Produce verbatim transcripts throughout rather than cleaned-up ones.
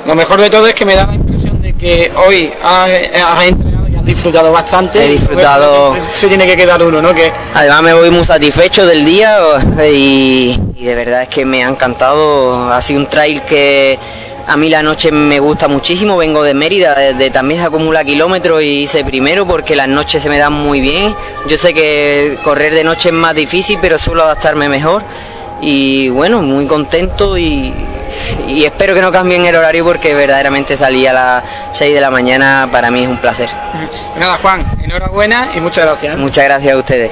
lo mejor de todo es que me da la impresión de que hoy has, has entrenado y has disfrutado bastante. He disfrutado. Se tiene que quedar uno, ¿no? Que además me voy muy satisfecho del día y, y de verdad es que me ha encantado. Ha sido un trail que a mí la noche me gusta muchísimo. Vengo de Mérida, de, de también se acumula kilómetros y hice primero porque las noches se me dan muy bien. Yo sé que correr de noche es más difícil, pero suelo adaptarme mejor. Y bueno, muy contento y, y espero que no cambien el horario porque verdaderamente salir a las seis de la mañana para mí es un placer. Nada, Juan, enhorabuena y muchas gracias. Muchas gracias a ustedes.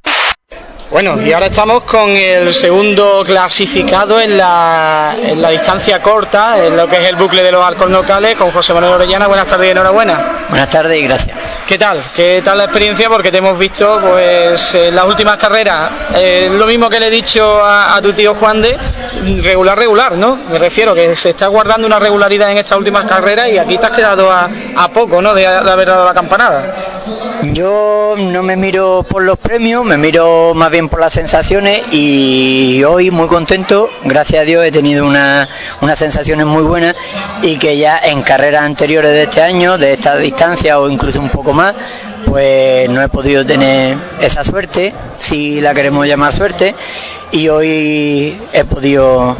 Bueno, y ahora estamos con el segundo clasificado en la, en la distancia corta, en lo que es el bucle de los Alcornocales, con José Manuel Orellana. Buenas tardes y enhorabuena. Buenas tardes y gracias. ¿Qué tal? ¿Qué tal la experiencia? Porque te hemos visto pues en las últimas carreras, eh, lo mismo que le he dicho a, a tu tío Juan de regular, regular, ¿no? Me refiero que se está guardando una regularidad en estas últimas carreras y aquí te has quedado a, a poco, ¿no? De, de haber dado la campanada. Yo no me miro por los premios, me miro más bien por las sensaciones y hoy muy contento, gracias a Dios he tenido una, unas sensaciones muy buenas y que ya en carreras anteriores de este año, de esta distancia o incluso un poco más, pues no he podido tener esa suerte, si la queremos llamar suerte, y hoy he podido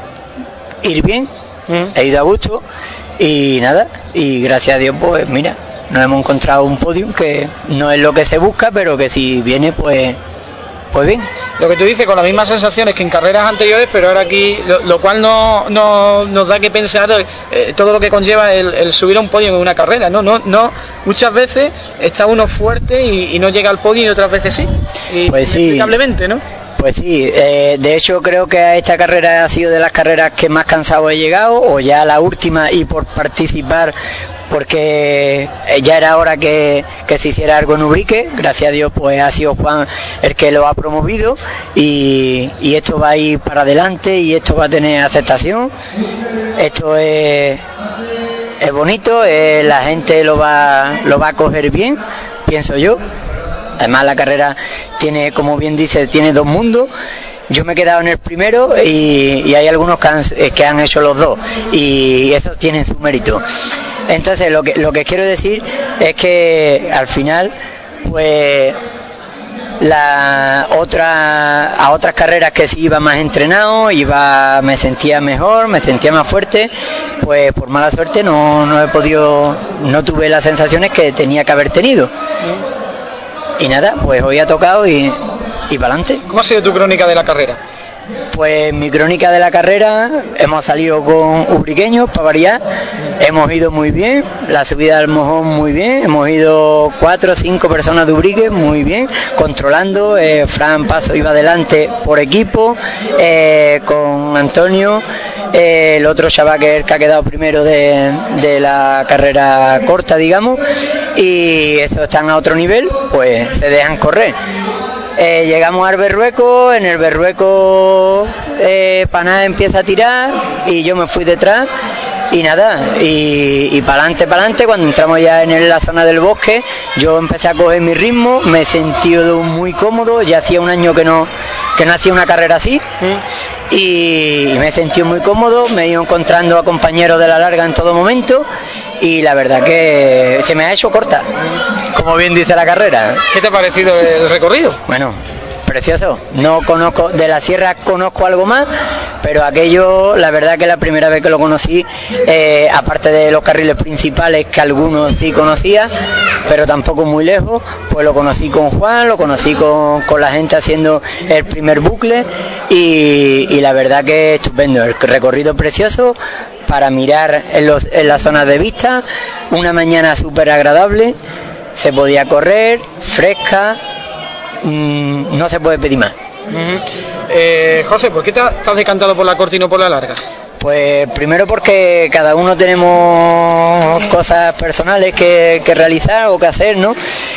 ir bien, mm. he ido a gusto y nada, y gracias a Dios pues mira, nos hemos encontrado un podium que no es lo que se busca, pero que si viene, pues, pues bien. Lo que tú dices, con las mismas sensaciones que en carreras anteriores, pero ahora aquí, lo, lo cual no, no nos da que pensar eh, todo lo que conlleva el, el subir a un podio en una carrera, ¿no? no, no muchas veces está uno fuerte y, y no llega al podio y otras veces sí. Y, pues sí. Inexplicablemente, ¿no? Pues sí, eh, de hecho creo que esta carrera ha sido de las carreras que más cansado he llegado, o ya la última, y por participar, porque ya era hora que, que se hiciera algo en Ubrique. Gracias a Dios pues ha sido Juan el que lo ha promovido y, y esto va a ir para adelante y esto va a tener aceptación. Esto es, es bonito, eh, la gente lo va, lo va a coger bien, pienso yo. Además la carrera tiene, como bien dice, tiene dos mundos. Yo me he quedado en el primero y, y hay algunos que han, que han hecho los dos y esos tienen su mérito. Entonces lo que, lo que quiero decir es que al final pues la otra a otras carreras que sí iba más entrenado, iba, me sentía mejor, me sentía más fuerte, pues por mala suerte no, no he podido, no tuve las sensaciones que tenía que haber tenido. Y nada, pues hoy ha tocado y, y para adelante. ¿Cómo ha sido tu crónica de la carrera? Pues mi crónica de la carrera, hemos salido con ubriqueños para variar, hemos ido muy bien, la subida del Mojón muy bien, hemos ido cuatro o cinco personas de Ubrique muy bien, controlando, eh, Fran Paso iba adelante por equipo, eh, con Antonio, eh, el otro chaval que es el que ha quedado primero de, de la carrera corta, digamos, y esos están a otro nivel, pues se dejan correr. Eh, llegamos al Berrueco, en el Berrueco eh, Paná empieza a tirar y yo me fui detrás y nada, y, y para adelante, para adelante, cuando entramos ya en la zona del bosque, yo empecé a coger mi ritmo, me he sentido muy cómodo, ya hacía un año que no, que no hacía una carrera así, mm. y, y me he sentido muy cómodo, me he ido encontrando a compañeros de la larga en todo momento, y la verdad que se me ha hecho corta, como bien dice la carrera. ¿Qué te ha parecido el recorrido? Bueno, precioso. No conozco, de la sierra conozco algo más, pero aquello, la verdad que la primera vez que lo conocí, eh, aparte de los carriles principales que algunos sí conocía, pero tampoco muy lejos, pues lo conocí con Juan, lo conocí con, con la gente haciendo el primer bucle y, y la verdad que estupendo, el recorrido precioso para mirar en, los, en las zonas de vista, una mañana súper agradable, se podía correr, fresca, mmm, no se puede pedir más. Uh-huh. eh, José, ¿por qué te has decantado por la corta y no por la larga? Pues primero porque cada uno tenemos cosas personales que, que realizar o que hacer, ¿no?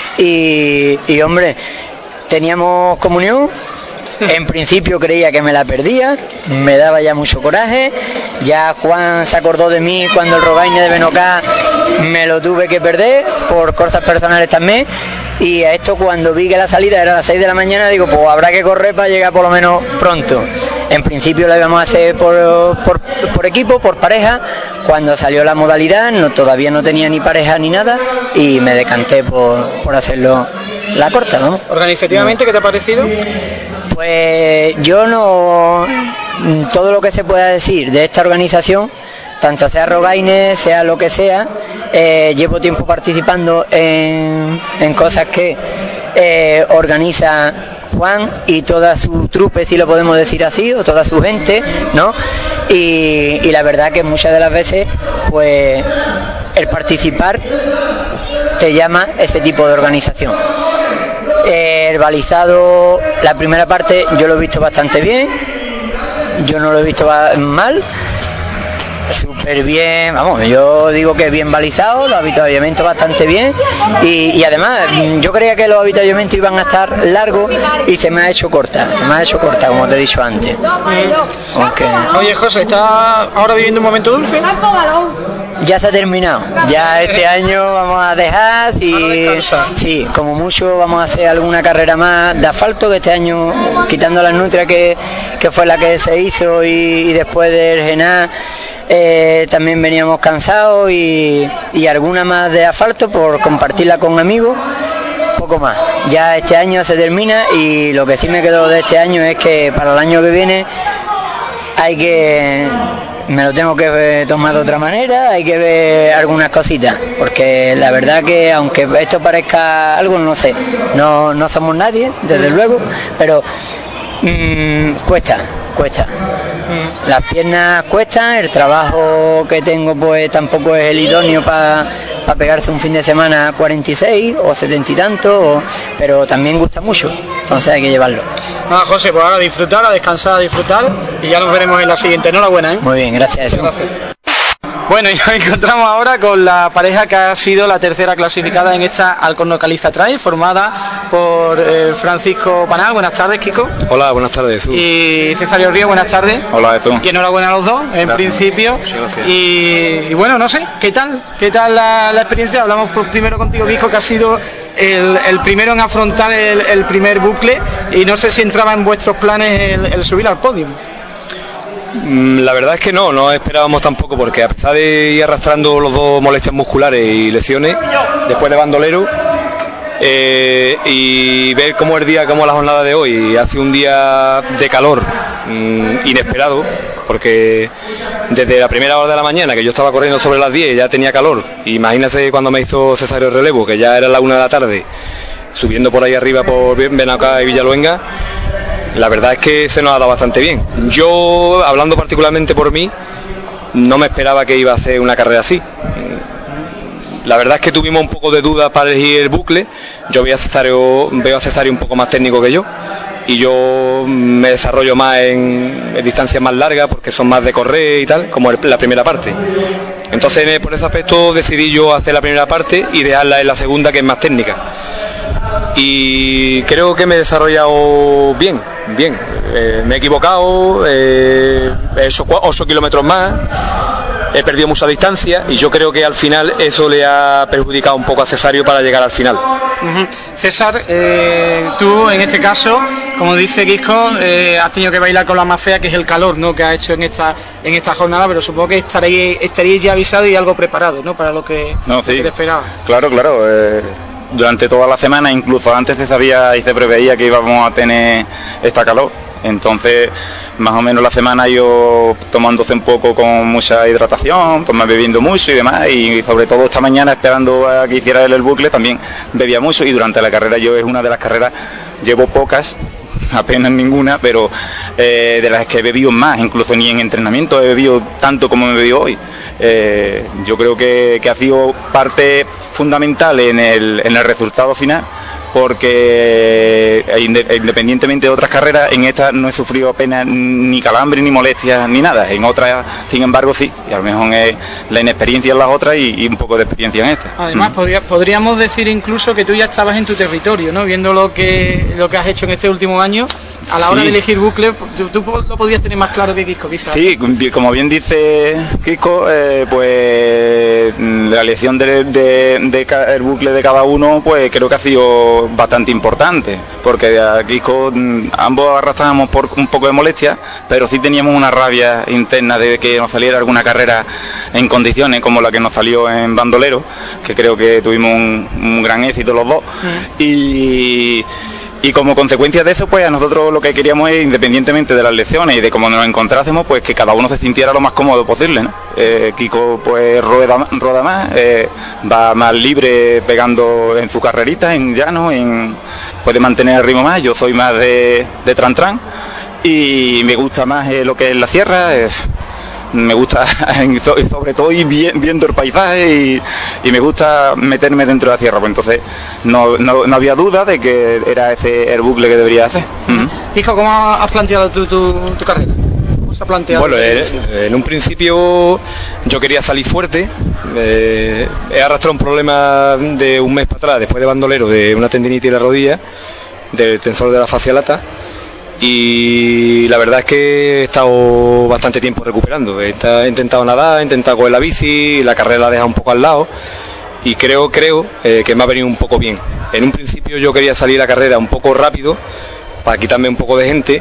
Y, y hombre, teníamos comunión. En principio creía que me la perdía, me daba ya mucho coraje, ya Juan se acordó de mí cuando el Robaine de Benocá me lo tuve que perder por cosas personales también, y a esto cuando vi que la salida era a las seis de la mañana digo, pues habrá que correr para llegar por lo menos pronto. En principio lo íbamos a hacer por, por, por equipo, por pareja. Cuando salió la modalidad no, todavía no tenía ni pareja ni nada y me decanté por, por hacerlo la corta, ¿no? Organizativamente, ¿qué te ha parecido? Pues yo no... Todo lo que se pueda decir de esta organización, tanto sea Rogaines, sea lo que sea, eh, llevo tiempo participando en, en cosas que eh, organiza Juan y toda su trupe, si lo podemos decir así, o toda su gente, ¿no? Y, y la verdad que muchas de las veces, pues, el participar te llama ese tipo de organización. El balizado, la primera parte yo lo he visto bastante bien, yo no lo he visto mal, súper bien, vamos, yo digo que bien balizado, los avituallamientos bastante bien y, y además yo creía que los avituallamientos iban a estar largos y se me ha hecho corta, se me ha hecho corta como te he dicho antes. Okay. Oye, José, ¿estás ahora viviendo un momento dulce? Ya se ha terminado, ya este año vamos a dejar, si, sí, como mucho vamos a hacer alguna carrera más de asfalto, que este año, quitando las nutrias que, que fue la que se hizo y, y después del Gená, eh, también veníamos cansados y, y alguna más de asfalto por compartirla con amigos, poco más. Ya este año se termina y lo que sí me quedó de este año es que para el año que viene hay que... me lo tengo que ver, tomar de otra manera, hay que ver algunas cositas, porque la verdad que aunque esto parezca algo, no sé, no, no somos nadie, desde luego, pero mmm, cuesta, cuesta. Las piernas cuestan, el trabajo que tengo pues tampoco es el idóneo para pa pegarse un fin de semana a cuarenta y seis o setenta y tanto, pero también gusta mucho, entonces hay que llevarlo. Ah, José, pues ahora a disfrutar, a descansar, a disfrutar y ya nos veremos en la siguiente. Enhorabuena, ¿eh? Muy bien, gracias. Gracias. Bueno, y nos encontramos ahora con la pareja que ha sido la tercera clasificada en esta Alcorno Caliza Trail, formada por eh, Francisco Panal. Buenas tardes, Kiko. Hola, buenas tardes, Jesús. Y Cesario Río, buenas tardes. Hola, Jesús. Y enhorabuena a los dos, en gracias. Principio. Gracias. Y, y bueno, no sé, ¿qué tal? ¿Qué tal la, la experiencia? Hablamos por, primero contigo, Kiko, que ha sido el, el primero en afrontar el, el primer bucle, y no sé si entraba en vuestros planes el, el subir al podio. La verdad es que no, no esperábamos tampoco, porque a pesar de ir arrastrando los dos molestias musculares y lesiones después de bandolero, eh, y ver cómo el día, como la jornada de hoy, hace un día de calor mmm, inesperado, porque desde la primera hora de la mañana, que yo estaba corriendo sobre las diez, ya tenía calor. Imagínate cuando me hizo Cesario relevo, que ya era la una de la tarde, subiendo por ahí arriba por Benacá y Villaluenga. La verdad es que se nos ha dado bastante bien. Yo, hablando particularmente por mí, no me esperaba que iba a hacer una carrera así. La verdad es que tuvimos un poco de dudas para elegir el bucle. Yo veo a Cesario, veo a Cesario un poco más técnico que yo, y yo me desarrollo más en, en distancias más largas, porque son más de correr y tal, como la primera parte. Entonces, por ese aspecto, decidí yo hacer la primera parte y dejarla en la segunda, que es más técnica. Y creo que me he desarrollado bien, bien. Eh, me he equivocado, eh, he hecho ocho kilómetros más, he perdido mucha distancia, y yo creo que al final eso le ha perjudicado un poco a Cesario para llegar al final. Uh-huh. César, eh, tú en este caso, como dice Quisco, eh, has tenido que bailar con la más fea, que es el calor, ¿no?, que ha hecho en esta en esta jornada, pero supongo que estaréis, estaréis ya avisados y algo preparados, ¿no?, para lo que, no, sí. lo que te esperaba. Claro, claro. Eh... Durante toda la semana, incluso antes se sabía y se preveía que íbamos a tener esta calor. Entonces, más o menos la semana yo tomándose un poco con mucha hidratación, pues bebiendo mucho y demás, y sobre todo esta mañana esperando a que hiciera él el bucle también bebía mucho, y durante la carrera yo es una de las carreras, llevo pocas, apenas ninguna, pero eh, de las que he bebido más, incluso ni en entrenamiento he bebido tanto como me he bebido hoy. Eh, yo creo que, que ha sido parte fundamental en el, en el resultado final, porque independientemente de otras carreras, en esta no he sufrido apenas ni calambre, ni molestias, ni nada. En otras, sin embargo, sí, y a lo mejor es la inexperiencia en las otras y, y un poco de experiencia en esta. Además, mm. podría, podríamos decir incluso que tú ya estabas en tu territorio, ¿no?, viendo lo que lo que has hecho en este último año, a la hora Sí. de elegir bucle, tú, tú lo podrías tener más claro que Kiko, quizás. Sí, como bien dice Kiko, eh, pues la elección del de, de, de el bucle de cada uno, pues creo que ha sido bastante importante, porque a Kiko ambos arrastrábamos por un poco de molestia, pero sí teníamos una rabia interna de que nos saliera alguna carrera en condiciones como la que nos salió en Bandolero, que creo que tuvimos un, un gran éxito los dos. Mm. y Y como consecuencia de eso, pues a nosotros lo que queríamos es, independientemente de las lecciones y de cómo nos encontrásemos, pues que cada uno se sintiera lo más cómodo posible, ¿no? Eh, Kiko pues rueda, rueda más, eh, va más libre pegando en su carrerita, en llano, en, puede mantener el ritmo más. Yo soy más de, de tran tran y me gusta más eh, lo que es la sierra. Es, me gusta sobre todo ir viendo el paisaje y, y me gusta meterme dentro de la sierra, pues entonces no, no, no había duda de que era ese el bucle que debería hacer. Uh-huh. Hijo, ¿cómo has planteado tu, tu, tu carrera? ¿Cómo se ha planteado? Bueno, eh, en un principio yo quería salir fuerte, eh, he arrastrado un problema de un mes para atrás, después de Bandolero, de una tendinitis de la rodilla, del tensor de la fascia lata. Y la verdad es que he estado bastante tiempo recuperando. He intentado nadar, he intentado coger la bici, la carrera la he dejado un poco al lado y creo creo eh, que me ha venido un poco bien. En un principio yo quería salir a la carrera un poco rápido para quitarme un poco de gente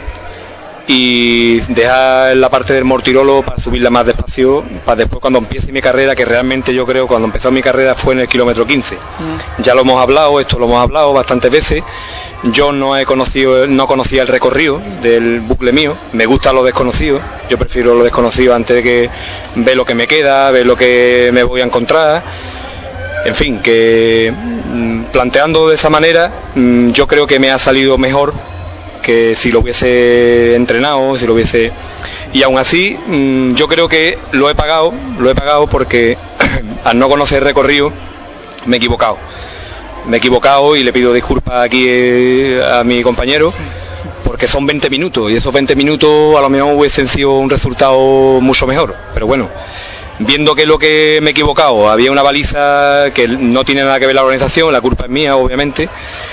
y dejar la parte del Mortirolo para subirla más despacio para después cuando empiece mi carrera, que realmente yo creo cuando empezó mi carrera fue en el kilómetro quince. Mm. Ya lo hemos hablado, esto lo hemos hablado bastantes veces. Yo no he conocido, no conocía el recorrido del bucle mío, me gusta lo desconocido, yo prefiero lo desconocido antes de que ver lo que me queda, ver lo que me voy a encontrar. En fin, que planteando de esa manera, yo creo que me ha salido mejor que si lo hubiese entrenado, si lo hubiese... Y aún así, yo creo que lo he pagado, lo he pagado porque al no conocer el recorrido me he equivocado. Me he equivocado y le pido disculpas aquí eh, a mi compañero porque son veinte minutos y esos veinte minutos a lo mejor hubiesen sido un resultado mucho mejor, pero bueno, viendo que lo que me he equivocado, había una baliza que no tiene nada que ver la organización, la culpa es mía obviamente,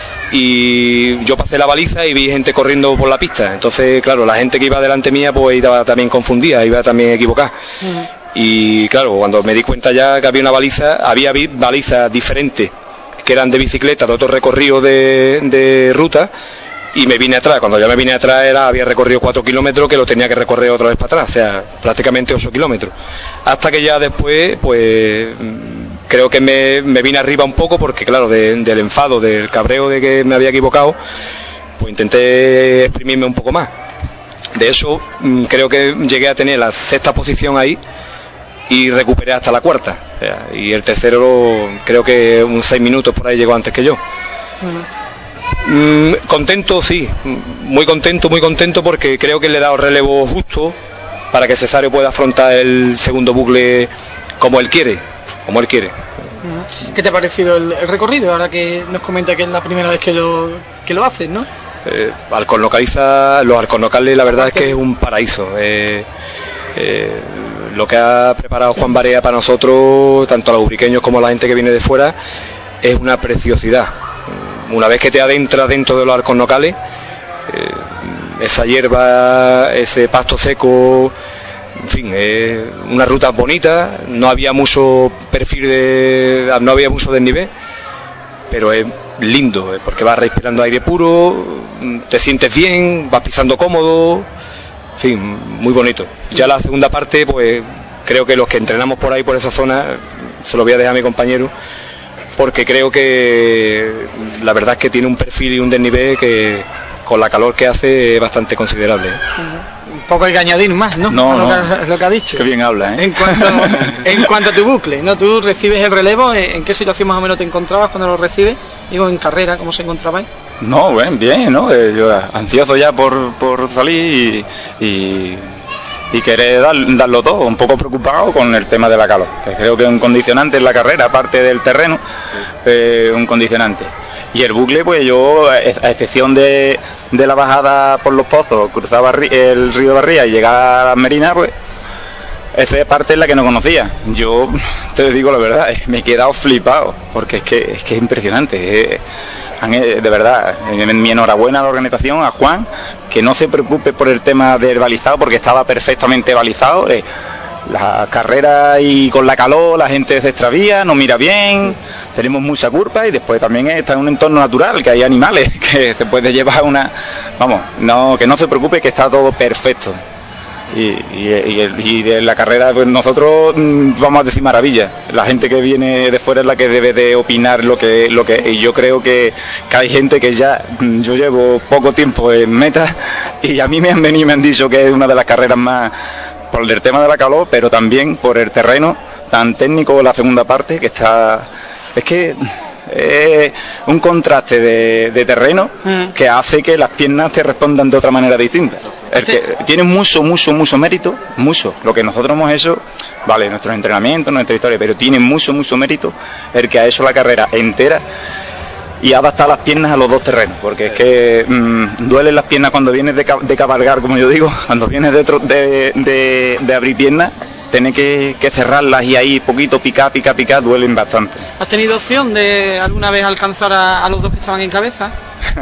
y yo pasé la baliza y vi gente corriendo por la pista, entonces claro, la gente que iba delante mía pues iba también confundida, iba también equivocada. Uh-huh. Y claro, cuando me di cuenta ya que había una baliza, había balizas diferentes que eran de bicicleta, de otro recorrido de, de ruta, y me vine atrás. Cuando ya me vine atrás era, había recorrido cuatro kilómetros que lo tenía que recorrer otra vez para atrás, o sea, prácticamente ocho kilómetros. Hasta que ya después, pues, creo que me, me vine arriba un poco porque, claro, de, del enfado, del cabreo de que me había equivocado, pues intenté exprimirme un poco más. De eso, creo que llegué a tener la sexta posición ahí, y recuperé hasta la cuarta, o sea, y el tercero creo que un seis minutos por ahí llegó antes que yo. Uh-huh. mm, contento, sí, muy contento, muy contento porque creo que le he dado relevo justo para que Cesario pueda afrontar el segundo bucle como él quiere, como él quiere. Uh-huh. ¿Qué te ha parecido el, el recorrido ahora que nos comenta que es la primera vez que lo, que lo haces, no? Eh, Alcornocaliza, los Alcornocales la verdad es que es un paraíso. Eh, eh, Lo que ha preparado Juan Barea para nosotros, tanto a los ubriqueños como a la gente que viene de fuera, es una preciosidad. Una vez que te adentras dentro de los Alcornocales, eh, esa hierba, ese pasto seco, en fin, es una ruta bonita, no había mucho perfil de, no había mucho desnivel, pero es lindo, porque vas respirando aire puro, te sientes bien, vas pisando cómodo. En fin, muy bonito. Ya la segunda parte, pues creo que los que entrenamos por ahí, por esa zona, se lo voy a dejar a mi compañero, porque creo que la verdad es que tiene un perfil y un desnivel que con la calor que hace es bastante considerable. Uh-huh. Un poco hay que añadir más, ¿no? No, lo, no. Que, lo que ha dicho. Qué bien habla, ¿eh? En cuanto, en cuanto a tu bucle, ¿no? Tú recibes el relevo, ¿en qué situación más o menos te encontrabas cuando lo recibes? Digo, en carrera, ¿cómo se encontrabais? No, bien, bien, ¿no? Eh, yo ansioso ya por, por salir y, y, y querer dar, darlo todo, un poco preocupado con el tema de la calor, que creo que es un condicionante en la carrera, aparte del terreno, eh, un condicionante. Y el bucle, pues yo, a excepción de, de la bajada por los pozos, cruzaba el río Barría y llegaba a las Merinas, pues esa parte es la que no conocía. Yo te digo la verdad, me he quedado flipado, porque es que es, que es impresionante. Es, han, de verdad, mi enhorabuena a la organización, a Juan, que no se preocupe por el tema del balizado, porque estaba perfectamente balizado. Eh, la carrera y con la calor la gente se extravía, no mira bien, tenemos mucha curva y después también está en un entorno natural, que hay animales, que se puede llevar una... Vamos, no, que no se preocupe, que está todo perfecto. Y, y, y, y de la carrera, pues nosotros vamos a decir maravilla. La gente que viene de fuera es la que debe de opinar lo que lo que y yo creo que, que hay gente que ya, yo llevo poco tiempo en meta y a mí me han venido y me han dicho que es una de las carreras más, por el tema de la calor, pero también por el terreno tan técnico de la segunda parte, que está, es que es un contraste de, de terreno mm. que hace que las piernas te respondan de otra manera distinta. El que tiene mucho, mucho, mucho mérito, mucho. Lo que nosotros hemos hecho, vale, nuestros entrenamientos, nuestra historia, pero tiene mucho, mucho mérito el que ha hecho la carrera entera y ha adaptado las piernas a los dos terrenos, porque es que mmm, duelen las piernas cuando vienes de, de cabalgar, como yo digo, cuando vienes de, de, de, de abrir piernas, tener que, que cerrarlas y ahí poquito picar, picar, picar, duelen bastante. ¿Has tenido opción de alguna vez alcanzar a, a los dos que estaban en cabeza?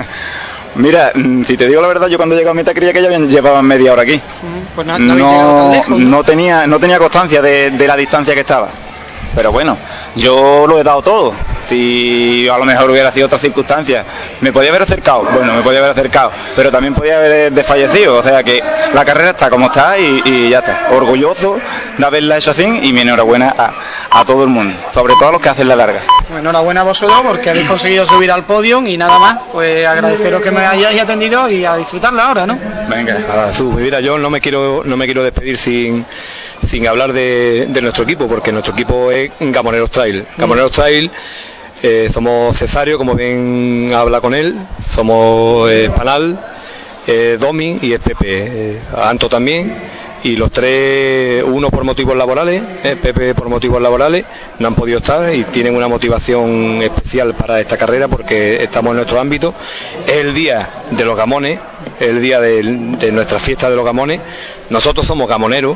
Mira, si te digo la verdad, yo cuando llegué a meta creía que ya llevaban media hora aquí. Pues no, no, no, lejos, ¿no? no tenía no tenía constancia de, de la distancia que estaba. Pero bueno, yo lo he dado todo. Si a lo mejor hubiera sido otras circunstancias, me podía haber acercado, bueno, me podía haber acercado, pero también podía haber desfallecido. O sea que la carrera está como está y, y ya está. Orgulloso de haberla hecho así y mi enhorabuena a, a todo el mundo, sobre todo a los que hacen la larga. Bueno, enhorabuena a vosotros porque habéis conseguido subir al podio y nada más, pues agradeceros que me hayáis atendido y a disfrutarla ahora, ¿no? Venga. Nada, Jesús, mira, yo no me quiero no me quiero despedir sin sin hablar de, de nuestro equipo, porque nuestro equipo es Gamoneros Trail. Gamoneros Trail, eh, somos Cesario, como bien habla con él, somos eh, Panal, eh, Domi y es Pepe, eh, Anto también, y los tres, uno por motivos laborales, eh, Pepe por motivos laborales, no han podido estar y tienen una motivación especial para esta carrera porque estamos en nuestro ámbito. Es el día de los gamones, es el día de, de nuestra fiesta de los gamones. Nosotros somos gamoneros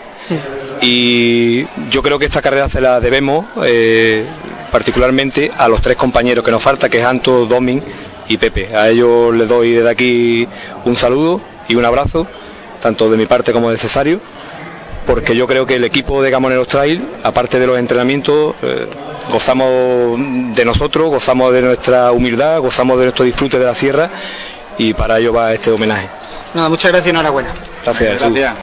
y yo creo que esta carrera se la debemos eh, particularmente a los tres compañeros que nos falta, que es Anto, Domin y Pepe. A ellos les doy desde aquí un saludo y un abrazo, tanto de mi parte como de Cesario, porque yo creo que el equipo de Gamoneros Trail, aparte de los entrenamientos, eh, gozamos de nosotros, gozamos de nuestra humildad, gozamos de nuestro disfrute de la sierra y para ello va este homenaje. Nada, muchas gracias y enhorabuena. Gracias. Gracias.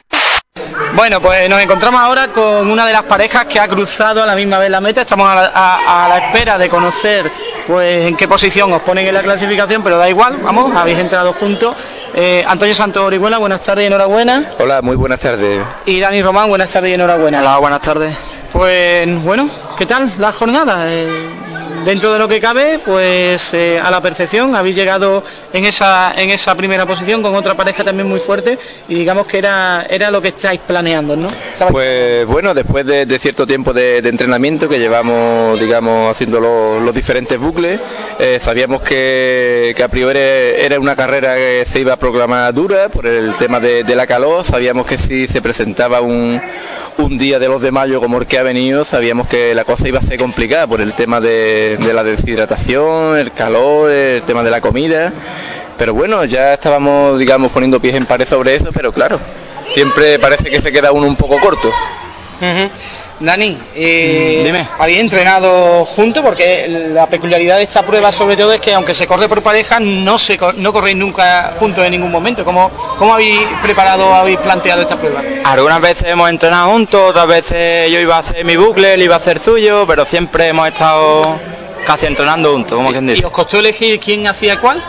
Bueno, pues nos encontramos ahora con una de las parejas que ha cruzado a la misma vez la meta. Estamos a la, a, a la espera de conocer pues en qué posición os ponen en la clasificación, pero da igual, vamos, habéis entrado juntos. Eh, Antonio Santos Orihuela, buenas tardes y enhorabuena. Hola, muy buenas tardes. Y Dani Román, buenas tardes y enhorabuena. Hola, buenas tardes. Pues bueno, ¿qué tal la jornada? Eh, dentro de lo que cabe, pues eh, a la perfección, habéis llegado en esa en esa primera posición con otra pareja también muy fuerte y digamos que era era lo que estáis planeando, ¿no? Pues bueno, después de, de cierto tiempo de, de entrenamiento que llevamos, digamos, haciendo los, los diferentes bucles, eh, sabíamos que, que a priori era una carrera que se iba a proclamar dura por el tema de, de la calor. Sabíamos que si se presentaba un, un día de los de mayo como el que ha venido, sabíamos que la cosa iba a ser complicada por el tema de, de la deshidratación, el calor, el tema de la comida. Pero bueno, ya estábamos, digamos, poniendo pies en pared sobre eso, pero claro, siempre parece que se queda uno un poco corto. Uh-huh. Dani, eh, Dime. ¿habéis entrenado juntos? Porque la peculiaridad de esta prueba sobre todo es que aunque se corre por pareja, no se no corréis nunca juntos en ningún momento. ¿Cómo, cómo habéis preparado, habéis planteado esta prueba? Algunas veces hemos entrenado juntos, otras veces yo iba a hacer mi bucle, él iba a hacer suyo, pero siempre hemos estado casi entrenando juntos, como quien dice. ¿Y os costó elegir quién hacía cuál?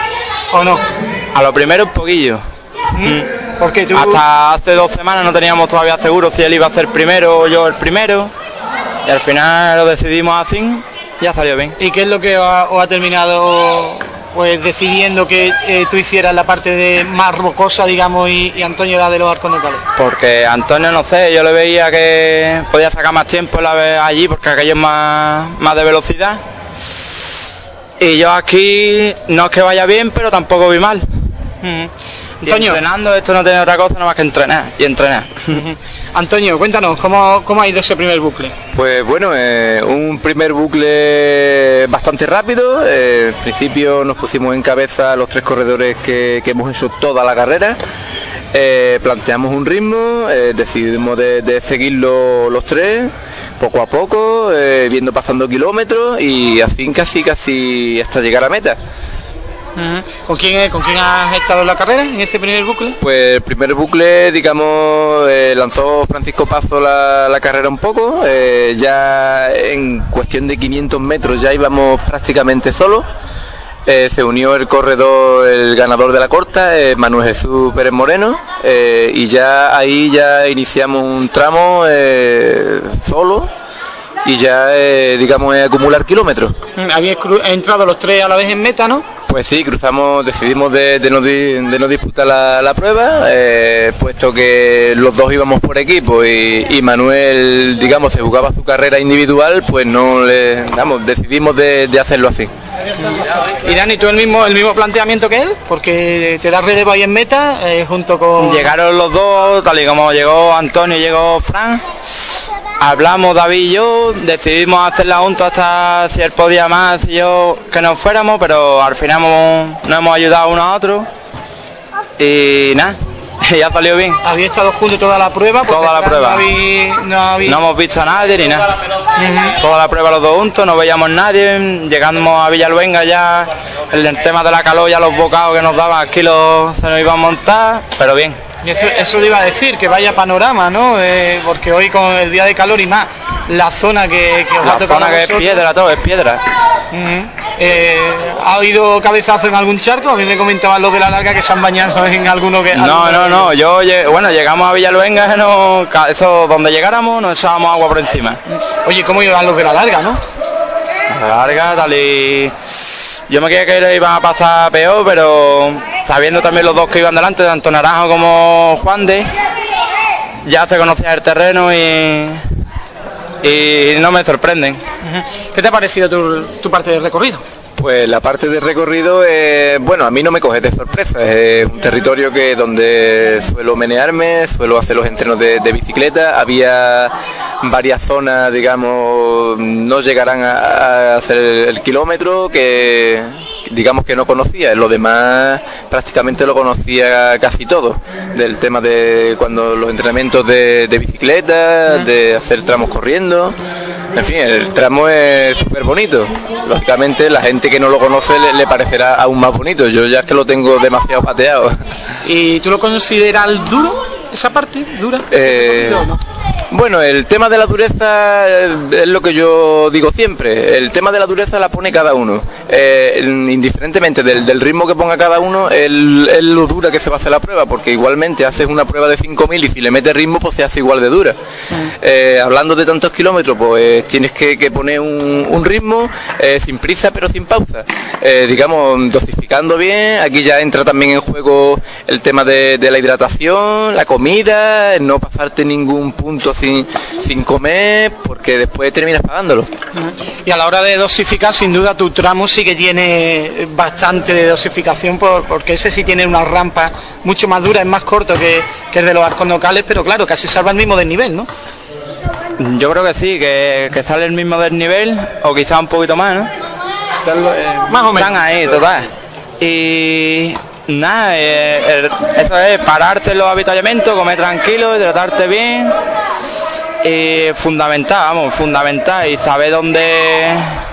¿O no? A lo primero un poquillo. ¿Mm? Porque tú... Hasta hace dos semanas no teníamos todavía seguro si él iba a hacer primero o yo el primero. Y al final lo decidimos así, ya salió bien. ¿Y qué es lo que os ha, os ha terminado pues decidiendo que eh, tú hicieras la parte de más rocosa, digamos, y, y Antonio la de los arcos locales? Porque Antonio, no sé, yo le veía que podía sacar más tiempo la vez allí porque aquello es más, más de velocidad. Y yo aquí no es que vaya bien, pero tampoco vi mal. Mm. Y entrenando, esto no tiene otra cosa nada más que entrenar y entrenar. Antonio, cuéntanos, ¿cómo, cómo ha ido ese primer bucle? Pues bueno, eh, un primer bucle bastante rápido. Eh, al principio nos pusimos en cabeza los tres corredores que, que hemos hecho toda la carrera. Eh, planteamos un ritmo, eh, decidimos de, de seguirlo los tres, poco a poco, eh, viendo pasando kilómetros y así casi casi hasta llegar a meta. Uh-huh. ¿Con quién, ¿Con quién has estado en la carrera, en ese primer bucle? Pues el primer bucle, digamos, eh, lanzó Francisco Pazo la, la carrera un poco, eh, ya en cuestión de quinientos metros ya íbamos prácticamente solos. Eh, se unió el corredor, el ganador de la corta, eh, Manuel Jesús Pérez Moreno, eh, y ya ahí ya iniciamos un tramo eh, solo y ya, eh, digamos, eh, acumular kilómetros. Habíais entrado los tres a la vez en meta, ¿no? Pues sí, cruzamos, decidimos de, de, no, di, de no disputar la, la prueba, eh, puesto que los dos íbamos por equipo y, y Manuel, digamos, se jugaba su carrera individual, pues no le, vamos, decidimos de, de hacerlo así. Y Dani, ¿tú el mismo el mismo planteamiento que él? Porque te das relevo ahí en meta, eh, junto con... Llegaron los dos, tal y como llegó Antonio y llegó Fran. Hablamos David y yo, decidimos hacerla juntos hasta si él podía más y yo que nos fuéramos, pero al final hemos, nos hemos ayudado uno a otro y nada, ya salió bien. ¿Habéis estado juntos toda la prueba? Toda la prueba. No, habéis, no, habéis... no hemos visto a nadie ni nada. Uh-huh. Toda la prueba los dos juntos, no veíamos a nadie, llegamos a Villaluenga ya, el, el tema de la calor, ya los bocados que nos daban aquí los, se nos iban a montar, pero bien. Y eso, eso le iba a decir, que vaya panorama, ¿no? Eh, porque hoy con el día de calor y más, la zona que, que os la va a tocar zona a que es piedra, todo es piedra. Uh-huh. eh, ¿Ha habido cabezazo en algún charco? A mí me comentaban los de la larga que se han bañado en alguno que... No, no, no, yo, bueno, llegamos a Villaluenga, no, eso, donde llegáramos nos echábamos agua por encima. Oye, ¿cómo iban los de la larga, no? La larga, tal y... Yo me creía que le iban a pasar peor, pero sabiendo también los dos que iban delante, tanto Naranjo como Juan de, ya se conocía el terreno y, y no me sorprenden. ¿Qué te ha parecido tu, tu parte del recorrido? Pues la parte del recorrido, eh, bueno, a mí no me coge de sorpresa, es un territorio que donde suelo menearme, suelo hacer los entrenos de, de bicicleta, había varias zonas, digamos, no llegarán a, a hacer el, el kilómetro, que digamos que no conocía, lo demás prácticamente lo conocía casi todo, del tema de cuando los entrenamientos de, de bicicleta, de hacer tramos corriendo. En fin, el tramo es súper bonito. Lógicamente la gente que no lo conoce le, le parecerá aún más bonito. Yo ya es que lo tengo demasiado pateado. ¿Y tú lo consideras duro, esa parte? ¿Dura? Eh, ¿O no? Bueno, el tema de la dureza es lo que yo digo siempre. El tema de la dureza la pone cada uno. Eh, indiferentemente del, del ritmo que ponga cada uno, es lo dura que se va a hacer la prueba, porque igualmente haces una prueba de cinco mil y si le metes ritmo, pues se hace igual de dura. Eh, hablando de tantos kilómetros, pues tienes que, que poner un, un ritmo eh, sin prisa pero sin pausa. Eh, digamos, dosificando bien. Aquí ya entra también en juego el tema de, de la hidratación, la comida, no pasarte ningún punto sin, sin comer, porque después terminas pagándolo. Y a la hora de dosificar, sin duda tu tramo sí que tiene bastante de dosificación, por, porque ese sí tiene una rampa mucho más dura, es más corto que, que el de los arcos locales, pero claro, casi salva el mismo desnivel, ¿no? Yo creo que sí, que, que sale el mismo desnivel, o quizá un poquito más, ¿no? Más o menos. Están ahí, total. Y nada, eh, el, eso es pararse en los avituallamientos, comer tranquilo, hidratarte bien. Y fundamental, vamos, fundamental, y saber dónde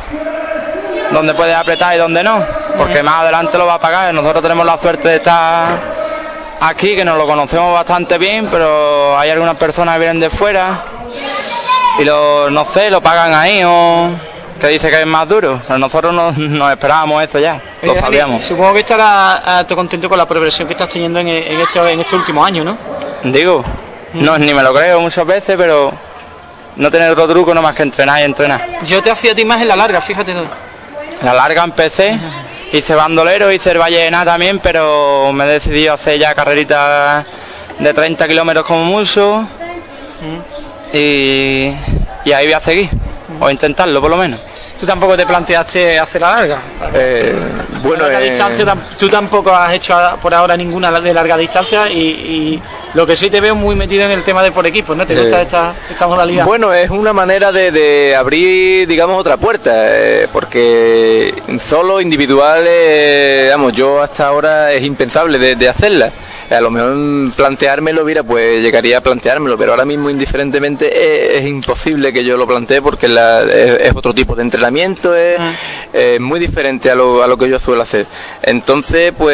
dónde puedes apretar y dónde no, porque más adelante lo va a pagar. Nosotros tenemos la suerte de estar aquí, que nos lo conocemos bastante bien, pero hay algunas personas que vienen de fuera y lo, no sé, lo pagan ahí, o que dice que es más duro, pero nosotros nos, nos esperábamos eso ya, lo Oye, sabíamos. Dani, supongo que estarás contento con la progresión que estás teniendo en, en, este, en este último año, ¿no? Digo, no, ni me lo creo muchas veces, pero no tener otro truco no más que entrenar y entrenar. Yo te hacía a ti más en la larga, fíjate tú. La larga empecé, hice bandolero, hice el Valle de Nada también, pero me he decidido hacer ya carreritas de treinta kilómetros como mucho, y, y ahí voy a seguir, o intentarlo por lo menos. tú tampoco te planteaste hacer la larga. Eh, bueno, larga eh... distancia, tú tampoco has hecho por ahora ninguna de larga distancia y, y lo que sí te veo muy metido en el tema de por equipos, ¿no? ¿Te gusta eh... esta, esta modalidad? Bueno, es una manera de, de abrir, digamos, otra puerta, eh, porque solo individuales, eh, vamos, yo hasta ahora es impensable de, de hacerla. A lo mejor planteármelo, mira, pues llegaría a planteármelo, pero ahora mismo indiferentemente es, es imposible que yo lo plantee porque la, es, es otro tipo de entrenamiento, es, ah. es muy diferente a lo, a lo que yo suelo hacer. Entonces, pues,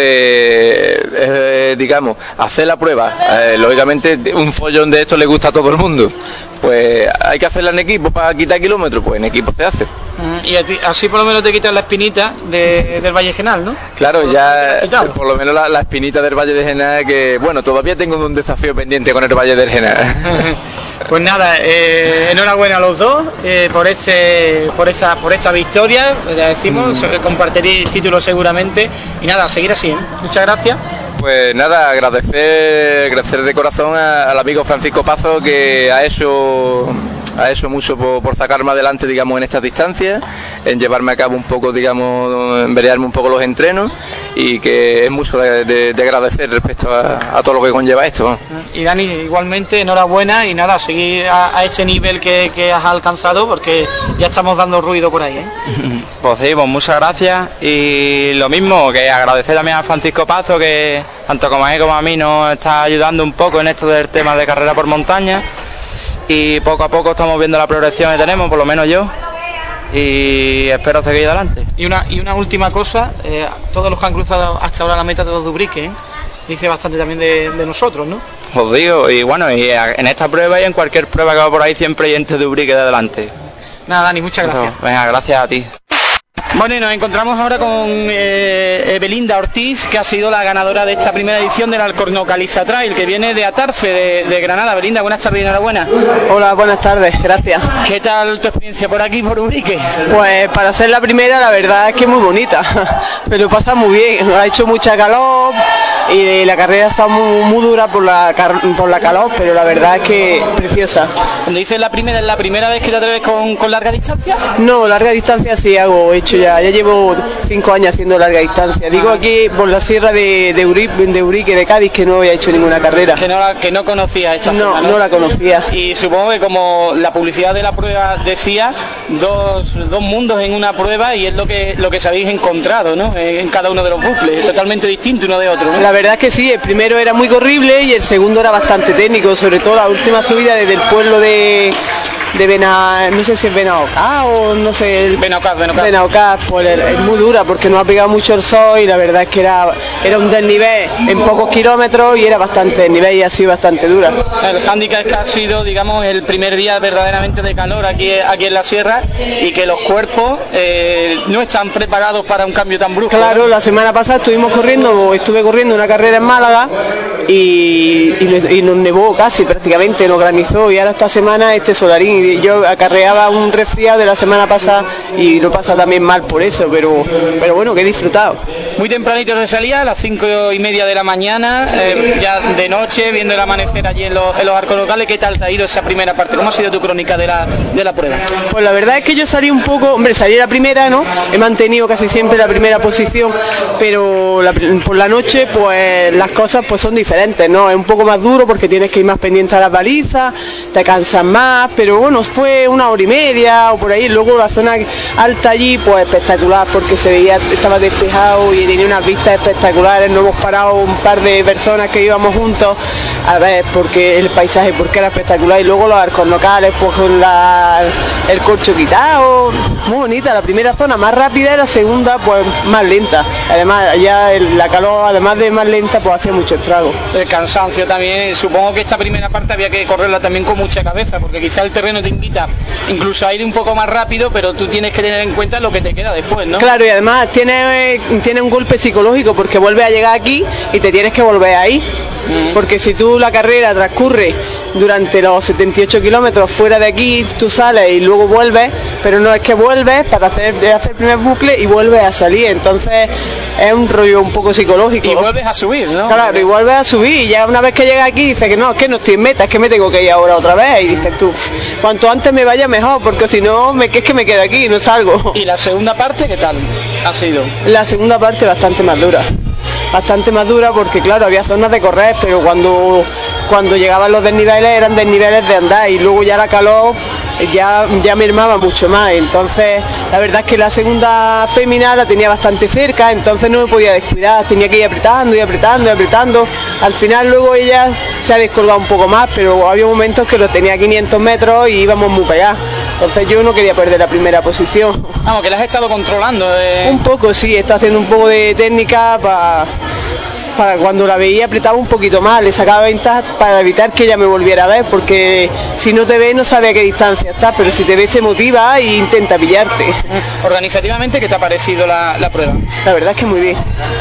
eh, digamos, hacer la prueba, eh, lógicamente un follón de esto le gusta a todo el mundo. Pues hay que hacerla en equipo para quitar kilómetros, pues en equipo se hace. Y a ti, así por lo menos te quitas la espinita de, del Valle Genal, ¿no? Claro, ya por lo menos la, la espinita del Valle de Genal, que bueno, todavía tengo un desafío pendiente con el Valle del Genal. Pues nada, eh, enhorabuena a los dos eh, por ese, por esa, por esta victoria, ya decimos, mm. compartiréis títulos seguramente y nada, seguir así, ¿eh? Muchas gracias. Pues nada, agradecer, agradecer de corazón a, al amigo Francisco Pazo que ha hecho, ha hecho mucho por, por sacarme adelante, digamos, en estas distancias, en llevarme a cabo un poco, digamos, en verearme un poco los entrenos y que es mucho de, de, de agradecer respecto a, a todo lo que conlleva esto. Y Dani, igualmente, enhorabuena y nada, seguir a, a este nivel que, que has alcanzado porque ya estamos dando ruido por ahí, ¿eh? Pues sí, pues muchas gracias y lo mismo, que agradecer también a Francisco Pazo que tanto como a él como a mí nos está ayudando un poco en esto del tema de carrera por montaña y poco a poco estamos viendo la progresión que tenemos, por lo menos yo, y espero seguir adelante. Y una y una última cosa, eh, todos los que han cruzado hasta ahora la meta de los Dubrique, ¿eh? Dice bastante también de, de nosotros, ¿no? Os digo, y bueno, y en esta prueba y en cualquier prueba que va por ahí siempre hay gente de Dubrique de adelante. Nada, Dani, muchas gracias. Venga, gracias a ti. Bueno, y nos encontramos ahora con eh, Belinda Ortiz, que ha sido la ganadora de esta primera edición del Alcornoque Caliza Trail, que viene de Atarfe, de, de Granada. Belinda, buenas tardes y enhorabuena. Hola, buenas tardes, gracias. ¿Qué tal tu experiencia por aquí, por Ubrique? Pues para ser la primera, la verdad es que es muy bonita, pero pasa muy bien, ha hecho mucha calor y la carrera está muy, muy dura por la, por la calor, pero la verdad es que es preciosa. Cuando dices la primera, ¿es la primera vez que te atreves con, con larga distancia? No, larga distancia sí hago, he hecho ya, ya llevo cinco años haciendo larga distancia. Digo aquí por la sierra de, de, Urique, de Urique, de Cádiz, que no había hecho ninguna carrera. Que no, la, que no conocía esta no, zona, ¿no? No la conocía. Y supongo que como la publicidad de la prueba decía, dos, dos mundos en una prueba y es lo que lo que se habéis encontrado, ¿no? En cada uno de los bucles, totalmente distinto uno de otro, ¿no? La verdad es que sí, el primero era muy corrible y el segundo era bastante técnico, sobre todo la última subida desde el pueblo de... de Bena, no sé si es Benaocá o no sé, el Benaocá, Benaocá. Benaocá, pues es muy dura porque no ha pegado mucho el sol y la verdad es que era era un desnivel en pocos kilómetros y era bastante desnivel y ha sido bastante dura. El hándicap es que ha sido, digamos, el primer día verdaderamente de calor aquí, aquí en la sierra y que los cuerpos eh, no están preparados para un cambio tan brusco. Claro, la semana pasada estuvimos corriendo, estuve corriendo una carrera en Málaga y, y, y nos nevó casi prácticamente, nos granizó y ahora esta semana este solarín. Yo acarreaba un resfriado de la semana pasada y lo pasa también mal por eso, pero pero bueno, que he disfrutado. Muy tempranito se salía, a las cinco y media de la mañana, eh, ya de noche, viendo el amanecer allí en los, en los arcos locales. ¿Qué tal te ha ido esa primera parte? ¿Cómo ha sido tu crónica de la, de la prueba? Pues la verdad es que yo salí un poco, hombre, salí la primera, ¿no? He mantenido casi siempre la primera posición, pero la, por la noche pues las cosas pues son diferentes, ¿no? Es un poco más duro porque tienes que ir más pendiente a las balizas, te cansas más, pero bueno, fue una hora y media o por ahí. Luego la zona alta allí pues espectacular porque se veía, estaba despejado y tenía unas vistas espectaculares. Nos hemos parado un par de personas que íbamos juntos a ver porque el paisaje, porque era espectacular, y luego los arcos locales pues con la, el corcho quitado, muy bonita. La primera zona más rápida y la segunda pues más lenta. Además ya el, la calor, además de más lenta, pues hacía mucho estrago. El cansancio también, supongo que esta primera parte había que correrla también con mucha cabeza porque quizá el terreno te invita incluso a ir un poco más rápido, pero tú tienes que tener en cuenta lo que te queda después, ¿no? Claro, y además tiene, tiene un golpe psicológico porque vuelves a llegar aquí y te tienes que volver ahí, mm. porque si tú la carrera transcurre durante los setenta y ocho kilómetros fuera de aquí, tú sales y luego vuelves, pero no es que vuelves para hacer, hacer el primer bucle y vuelves a salir, entonces es un rollo un poco psicológico. Y vuelves a subir, ¿no? Claro, y vuelves a subir, y ya una vez que llegas aquí dices que no, es que no estoy en meta, es que me tengo que ir ahora otra vez, y dices tú, cuanto antes me vaya mejor, porque si no, me, que es que me quedo aquí, no salgo. ¿Y la segunda parte qué tal ha sido? La segunda parte bastante más dura. Bastante más dura porque claro, había zonas de correr, pero cuando cuando llegaban los desniveles eran desniveles de andar y luego ya la calor ya, ya mermaba mucho más, entonces la verdad es que la segunda fémina la tenía bastante cerca, entonces no me podía descuidar, tenía que ir apretando y apretando y apretando, al final luego ella se ha descolgado un poco más, pero había momentos que lo tenía a quinientos metros y íbamos muy pegados, entonces yo no quería perder la primera posición. Vamos, que la has estado controlando. Eh... Un poco, sí, está haciendo un poco de técnica para... para cuando la veía apretaba un poquito más, le sacaba ventaja para evitar que ella me volviera a ver, porque si no te ve no sabe a qué distancia está, pero si te ve se motiva e intenta pillarte. Organizativamente, ¿qué te ha parecido la, la prueba? La verdad es que muy bien.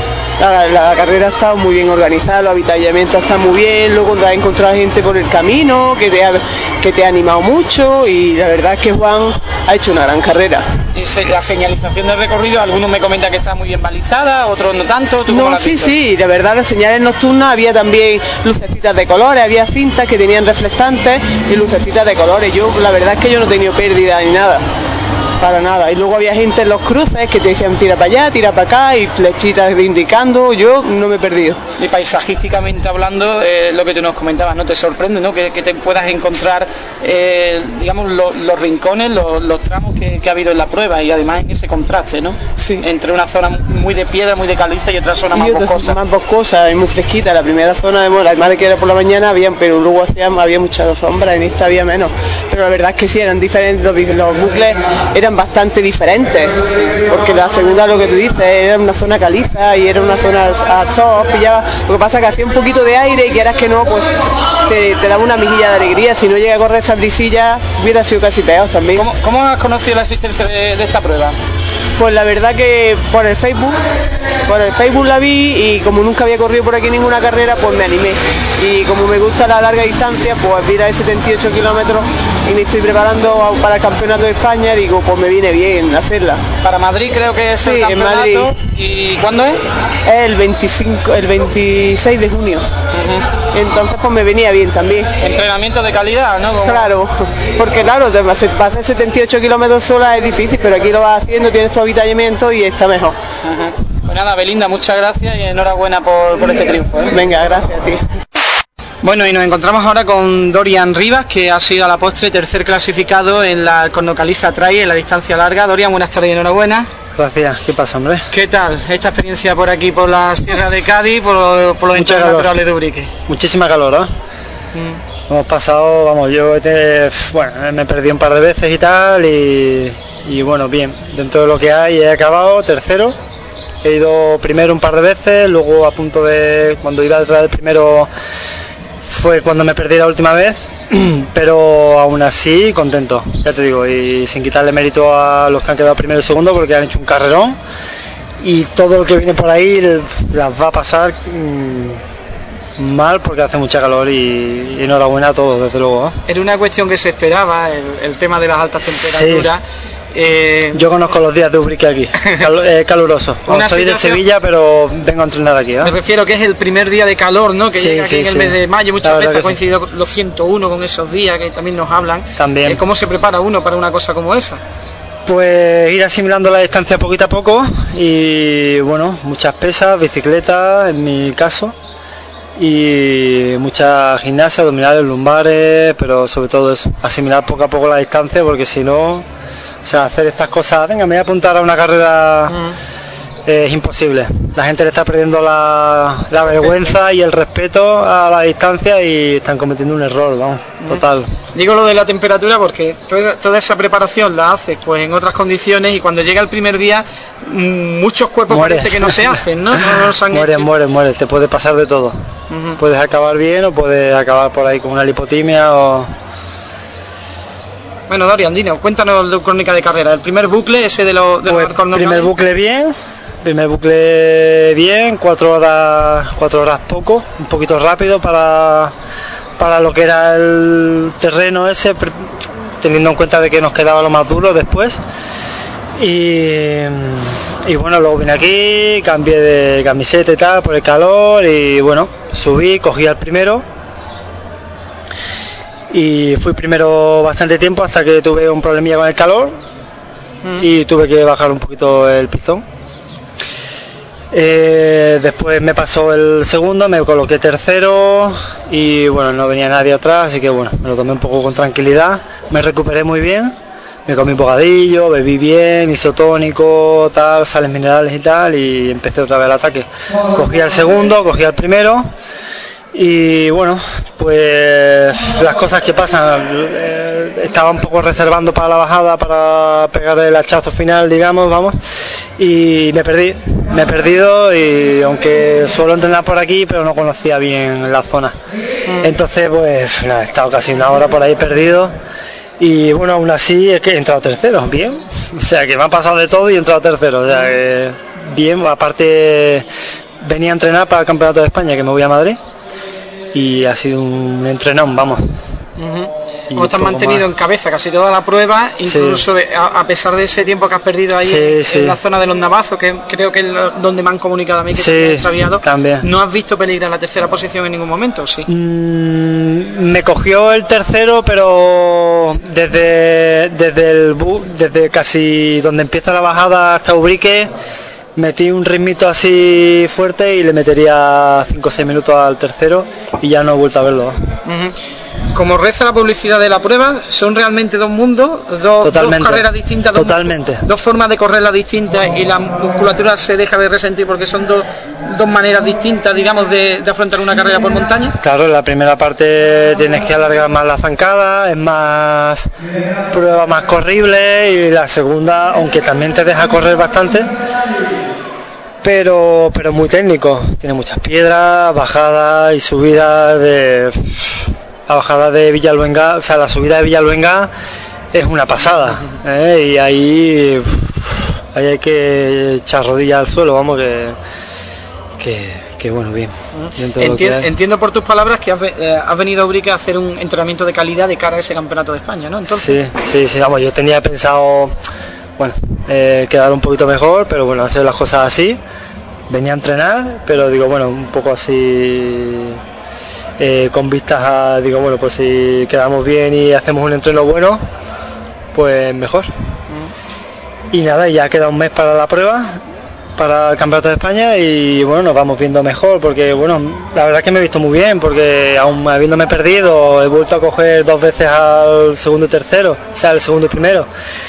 La, la carrera ha estado muy bien organizada, los avituallamientos están muy bien, luego te has encontrado gente por el camino que te, ha, que te ha animado mucho y la verdad es que Juan ha hecho una gran carrera. La señalización del recorrido, algunos me comentan que está muy bien balizada, otros no tanto. ¿Tú cómo no, la has sí, visto? sí, la verdad las señales nocturnas había también lucecitas de colores, había cintas que tenían reflectantes y lucecitas de colores. Yo la verdad es que yo no he tenido pérdida ni nada. Para nada, y luego había gente en los cruces que te decían tira para allá, tira para acá y flechitas indicando, yo no me he perdido. Y paisajísticamente hablando, eh, lo que tú nos comentabas, ¿no? Te sorprende, ¿no? Que, que te puedas encontrar, eh, digamos, lo, los rincones, los, los tramos que, que ha habido en la prueba y además en ese contraste, ¿no? Sí. Entre una zona muy de piedra, muy de caliza y otra zona y más otra, boscosa. Más boscosa y muy fresquita. La primera zona, además de que era por la mañana, había, pero luego hacía, había mucha sombra, en esta había menos. Pero la verdad es que sí, eran diferentes, los, los bucles eran bastante diferentes, porque la segunda, lo que tú dices, era una zona caliza y era una zona al sol, pillaba, lo que pasa es que hacía un poquito de aire y quieras que no, pues te, te daba una mejilla de alegría, si no llega a correr esa brisilla hubiera sido casi peor también. ¿Cómo, cómo has conocido la existencia de, de esta prueba? Pues la verdad que por el Facebook, por el Facebook la vi y como nunca había corrido por aquí ninguna carrera, pues me animé. Y como me gusta la larga distancia, pues ir a setenta y ocho kilómetros y me estoy preparando para el campeonato de España, digo, pues me viene bien hacerla. Para Madrid creo que es sí, el campeonato. En Madrid. ¿Y cuándo es? Es el veinticinco, el veintiséis de junio. Uh-huh. Entonces pues me venía bien también. Entrenamiento de calidad, ¿no? Como... Claro, porque claro, para hacer setenta y ocho kilómetros sola es difícil, pero aquí lo vas haciendo, tienes tu avituallamiento y está mejor. Uh-huh. Pues nada, Belinda, muchas gracias y enhorabuena por, por este triunfo, ¿eh? Venga, gracias a ti. Bueno, y nos encontramos ahora con Dorian Rivas, que ha sido a la postre tercer clasificado en la Cornocaliza Trail, en la distancia larga. Dorian, buenas tardes y enhorabuena. Gracias, ¿qué pasa, hombre? ¿Qué tal esta experiencia por aquí, por la Sierra de Cádiz, por, por los entornos naturales de Ubrique? Muchísima calor, ¿eh? Mm. Hemos pasado, vamos, yo te, bueno, me perdí un par de veces y tal, y, y bueno, bien, dentro de lo que hay he acabado tercero. He ido primero un par de veces, luego a punto de, cuando iba detrás del primero, fue cuando me perdí la última vez, pero aún así contento, ya te digo, y sin quitarle mérito a los que han quedado primero y segundo porque han hecho un carrerón y todo lo que viene por ahí las va a pasar mmm, mal porque hace mucha calor y, y enhorabuena a todos, desde luego, ¿eh? Era una cuestión que se esperaba, el, el tema de las altas temperaturas. Sí. Eh, Yo conozco los días de Ubrique aquí, cal, eh, caluroso. Bueno, soy de Sevilla, pero vengo a entrenar aquí, ¿eh? Me refiero que es el primer día de calor, ¿no? Que sí, llega aquí sí, en el sí. mes de mayo, muchas veces ha coincidido sí. los ciento uno con esos días que también nos hablan. También. Eh, ¿Cómo se prepara uno para una cosa como esa? Pues ir asimilando la distancia poquito a poco y bueno, muchas pesas, bicicleta en mi caso y mucha gimnasia, abdominales, lumbares, pero sobre todo eso, asimilar poco a poco la distancia porque si no... O sea, hacer estas cosas, venga, me voy a apuntar a una carrera, mm. eh, es imposible. La gente le está perdiendo la, la vergüenza y el respeto a la distancia y están cometiendo un error, vamos, mm. total. Digo lo de la temperatura porque toda, toda esa preparación la haces pues en otras condiciones y cuando llega el primer día muchos cuerpos mueres. Parece que no se hacen, ¿no? no, no se han mueres, hecho. mueres, mueres, te puede pasar de todo. Uh-huh. Puedes acabar bien o puedes acabar por ahí con una lipotimia o... Bueno, Dorian, Dino, cuéntanos la crónica de carrera. El primer bucle, ese de los... Pues, primer bucle bien, primer bucle bien, cuatro horas, cuatro horas poco, un poquito rápido para, para lo que era el terreno ese, teniendo en cuenta de que nos quedaba lo más duro después. Y, y bueno, luego vine aquí, cambié de camiseta y tal por el calor y bueno, subí, cogí al primero y fui primero bastante tiempo hasta que tuve un problemilla con el calor mm. y tuve que bajar un poquito el pistón. Eh, después me pasó el segundo, me coloqué tercero y bueno, no venía nadie atrás, así que bueno, me lo tomé un poco con tranquilidad, me recuperé muy bien, me comí un bocadillo, bebí bien, isotónico, tal, sales minerales y tal, y empecé otra vez el ataque. Cogí al segundo, cogí al primero y bueno, pues las cosas que pasan, eh, estaba un poco reservando para la bajada, para pegar el hachazo final, digamos, vamos, y me perdí, me he perdido y aunque suelo entrenar por aquí, pero no conocía bien la zona. Entonces pues nada, he estado casi una hora por ahí perdido y bueno, aún así es que he entrado tercero, bien, o sea que me ha pasado de todo y he entrado tercero, o sea que bien, aparte venía a entrenar para el Campeonato de España, que me voy a Madrid. Y ha sido un entrenón, vamos. Uh-huh. ¿Cómo te has mantenido más en cabeza casi toda la prueba, incluso sí. de, a, a pesar de ese tiempo que has perdido ahí sí, en, sí. en la zona de los Navazos, que creo que es donde me han comunicado a mí que sí, te has extraviado, también. ¿No has visto peligrar la tercera posición en ningún momento? Sí. Mm, me cogió el tercero, pero desde desde el desde casi donde empieza la bajada hasta Ubrique metí un ritmito así fuerte y le metería cinco o seis minutos al tercero y ya no he vuelto a verlo. Uh-huh. Como reza la publicidad de la prueba, son realmente dos mundos, dos, dos carreras distintas, dos, Totalmente. dos formas de correrlas distintas y la musculatura se deja de resentir porque son dos, dos maneras distintas, digamos, de, de afrontar una carrera por montaña. Claro, en la primera parte tienes que alargar más la zancada, es más prueba más corrible y la segunda, aunque también te deja correr bastante, pero pero muy técnico, tiene muchas piedras, bajadas y subidas de la bajada de Villaluenga, o sea la subida de Villaluenga es una pasada, ¿eh? Y ahí, uf, ahí hay que echar rodillas al suelo, vamos que que, que bueno, bien. Enti- que entiendo por tus palabras que has, eh, has venido a Ubrique a hacer un entrenamiento de calidad de cara a ese Campeonato de España, ¿no? Entonces... Sí, sí, sí, vamos, yo tenía pensado bueno, eh, quedar un poquito mejor, pero bueno, hacer las cosas así. Venía a entrenar, pero digo, bueno, un poco así, eh, con vistas a, digo, bueno, pues si quedamos bien y hacemos un entreno bueno, pues mejor. Mm. Y nada, ya queda un mes para la prueba, para el Campeonato de España y bueno, nos vamos viendo mejor, porque bueno, la verdad es que me he visto muy bien, porque aún habiéndome perdido, he vuelto a coger dos veces al segundo y tercero, o sea, el segundo y primero.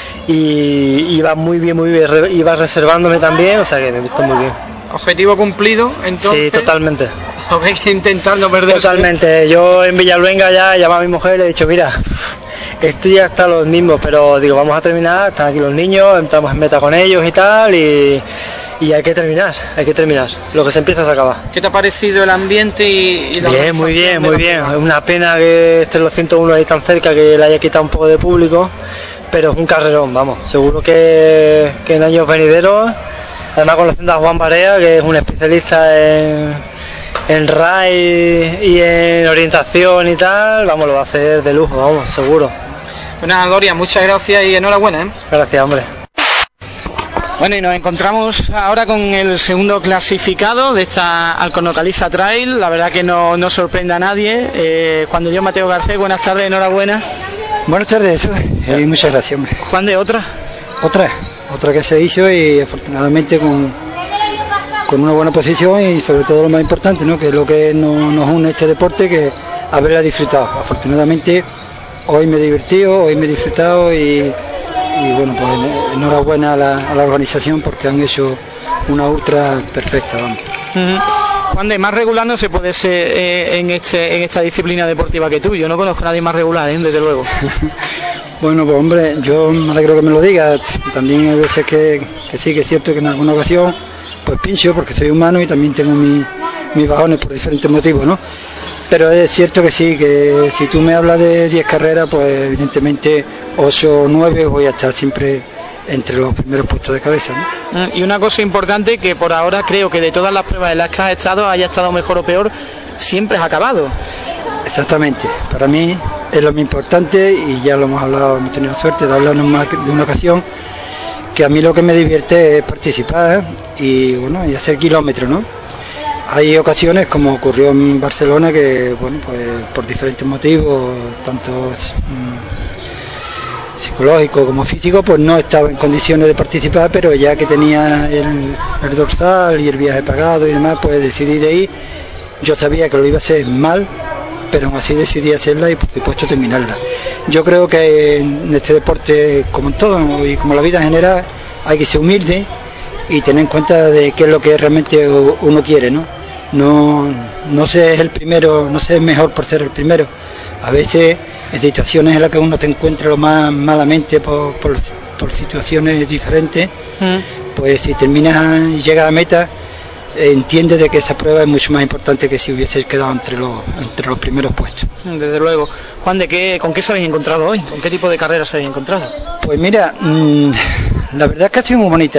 Y iba muy bien, muy bien, iba reservándome también, o sea que me he visto muy bien. ¿Objetivo cumplido, entonces? Sí, totalmente. Hay que intentar no perderse. Totalmente. Yo en Villaluenga ya he llamado a mi mujer y le he dicho, mira, esto ya está lo mismo, pero digo, vamos a terminar, están aquí los niños, entramos en meta con ellos y tal, y, y hay que terminar, hay que terminar. Lo que se empieza se acaba. ¿Qué te ha parecido el ambiente y, y la Bien, muy bien, muy bien. Es una pena que estén los ciento uno ahí tan cerca, que le haya quitado un poco de público, pero es un carrerón, vamos. Seguro que, que en años venideros, además conociendo a Juan Barea, que es un especialista en, en R A I y en orientación y tal, vamos, lo va a hacer de lujo, vamos, seguro. Pues nada, Dorian, muchas gracias y enhorabuena, ¿eh? Gracias, hombre. Bueno, y nos encontramos ahora con el segundo clasificado de esta Alcornocaliza Trail. La verdad que no, no sorprende a nadie. Eh, Juan de Dios Mateo Garcés, buenas tardes, enhorabuena. Buenas tardes, eh, muchas gracias, hombre. Juan de, ¿otra? Otra, otra que se hizo y afortunadamente con, con una buena posición y sobre todo lo más importante, ¿no? Que es lo que nos, nos une este deporte, que haberla disfrutado. Afortunadamente hoy me he divertido, hoy me he disfrutado y, y bueno, pues enhorabuena a la, a la organización porque han hecho una ultra perfecta, vamos. Uh-huh. Juan de, más regular no se puede ser eh, en este en esta disciplina deportiva que tú. Yo no conozco a nadie más regular, ¿eh? Desde luego. Bueno, pues hombre, yo me alegro que me lo digas. También hay veces que, que sí, que es cierto que en alguna ocasión pues pincho porque soy humano y también tengo mis mi bajones por diferentes motivos, ¿no? Pero es cierto que sí, que si tú me hablas de diez carreras, pues evidentemente ocho o nueve voy a estar siempre entre los primeros puestos de cabeza, ¿no? Y una cosa importante, que por ahora creo que de todas las pruebas en las que has estado, haya estado mejor o peor, siempre has acabado. Exactamente, para mí es lo más importante y ya lo hemos hablado, hemos tenido la suerte de hablar más de una ocasión, que a mí lo que me divierte es participar y bueno, y hacer kilómetros, ¿no? Hay ocasiones como ocurrió en Barcelona que, bueno, pues por diferentes motivos, tanto mmm, psicológico como físico, pues no estaba en condiciones de participar, pero ya que tenía el, el dorsal y el viaje pagado y demás, pues decidí de ir. Yo sabía que lo iba a hacer mal, pero aún así decidí hacerla y por supuesto terminarla. Yo creo que en este deporte, como en todo y como la vida en general, hay que ser humilde y tener en cuenta de qué es lo que realmente uno quiere, ¿no? No, no ser el primero, no ser mejor por ser el primero. A veces en situaciones en las que uno se encuentra lo más malamente por, por, por situaciones diferentes, mm. pues si terminas y llegas a meta, entiende de que esa prueba es mucho más importante que si hubieses quedado entre los entre los primeros puestos. Desde luego. Juan, ¿de qué, con qué se habéis encontrado hoy? ¿Con qué tipo de carreras se habéis encontrado? Pues mira, mmm, la verdad es que ha sido muy bonita.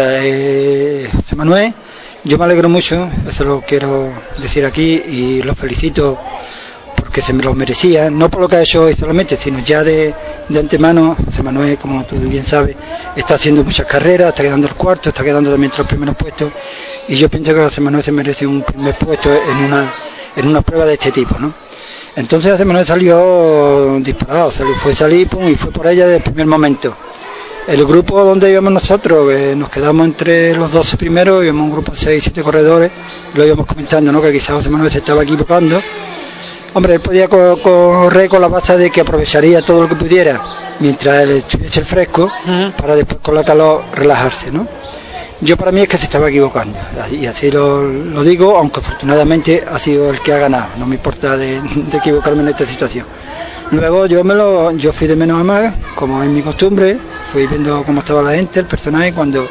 Eh, José Manuel, yo me alegro mucho, eso lo quiero decir aquí y lo felicito porque se me lo merecía, no por lo que ha hecho hoy solamente, sino ya de, de antemano. José Manuel, como tú bien sabes, está haciendo muchas carreras, está quedando el cuarto, está quedando también entre los primeros puestos. Y yo pienso que José Manuel se merece un primer puesto en una en una prueba de este tipo, ¿no? Entonces José Manuel salió disparado, salió, fue salir pum, y fue por ella desde el primer momento. El grupo donde íbamos nosotros, que nos quedamos entre los doce primeros, íbamos un grupo de seis, siete corredores, lo íbamos comentando, ¿no? Que quizás José Manuel se estaba equivocando. Hombre, él podía co correr con la base de que aprovecharía todo lo que pudiera mientras él estuviese el fresco, uh-huh. para después con la calor relajarse, ¿no? Yo para mí es que se estaba equivocando y así lo, lo digo, aunque afortunadamente ha sido el que ha ganado, no me importa de, de equivocarme en esta situación. Luego yo me lo yo fui de menos a más, como es mi costumbre, fui viendo cómo estaba la gente, el personaje. Cuando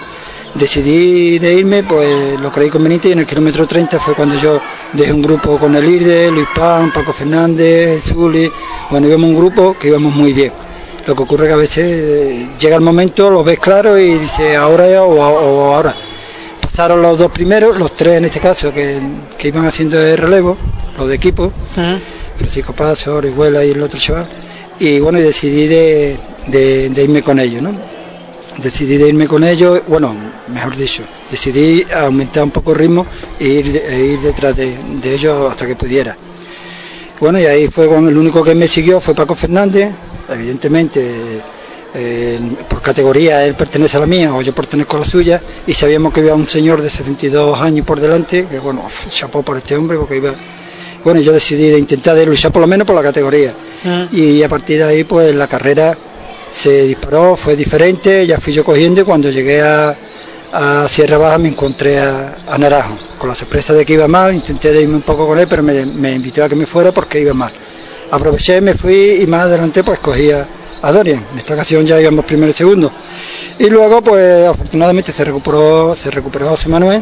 decidí de irme, pues lo creí conveniente, y en el kilómetro treinta fue cuando yo dejé un grupo con el Irde, Luis Pan, Paco Fernández, Zuli. Bueno, íbamos un grupo que íbamos muy bien. Lo que ocurre que a veces eh, llega el momento, lo ves claro y dices ahora ya o, o ahora. Pasaron los dos primeros, los tres en este caso, que, que iban haciendo el relevo, los de equipo, uh-huh. Francisco Paso, Orihuela y el otro chaval. Y bueno, y decidí de, de, de irme con ellos, ¿no? Decidí de irme con ellos, bueno, mejor dicho, decidí aumentar un poco el ritmo e ir, de, e ir detrás de, de ellos hasta que pudiera. Bueno, y ahí fue cuando el único que me siguió fue Paco Fernández. Evidentemente, eh, por categoría él pertenece a la mía o yo pertenezco a la suya, y sabíamos que había un señor de setenta y dos años por delante, que bueno, chapó por este hombre porque iba. Bueno, yo decidí de intentar de luchar por lo menos por la categoría, uh-huh. Y a partir de ahí pues la carrera se disparó, fue diferente, ya fui yo cogiendo, y cuando llegué a, a Sierra Baja me encontré a, a Naranjo, con la sorpresa de que iba mal. Intenté de irme un poco con él, pero me, me invitó a que me fuera porque iba mal. Aproveché, me fui y más adelante pues cogí a, a Dorian. En esta ocasión ya íbamos primero y segundo. Y luego pues afortunadamente se recuperó, se recuperó José Manuel,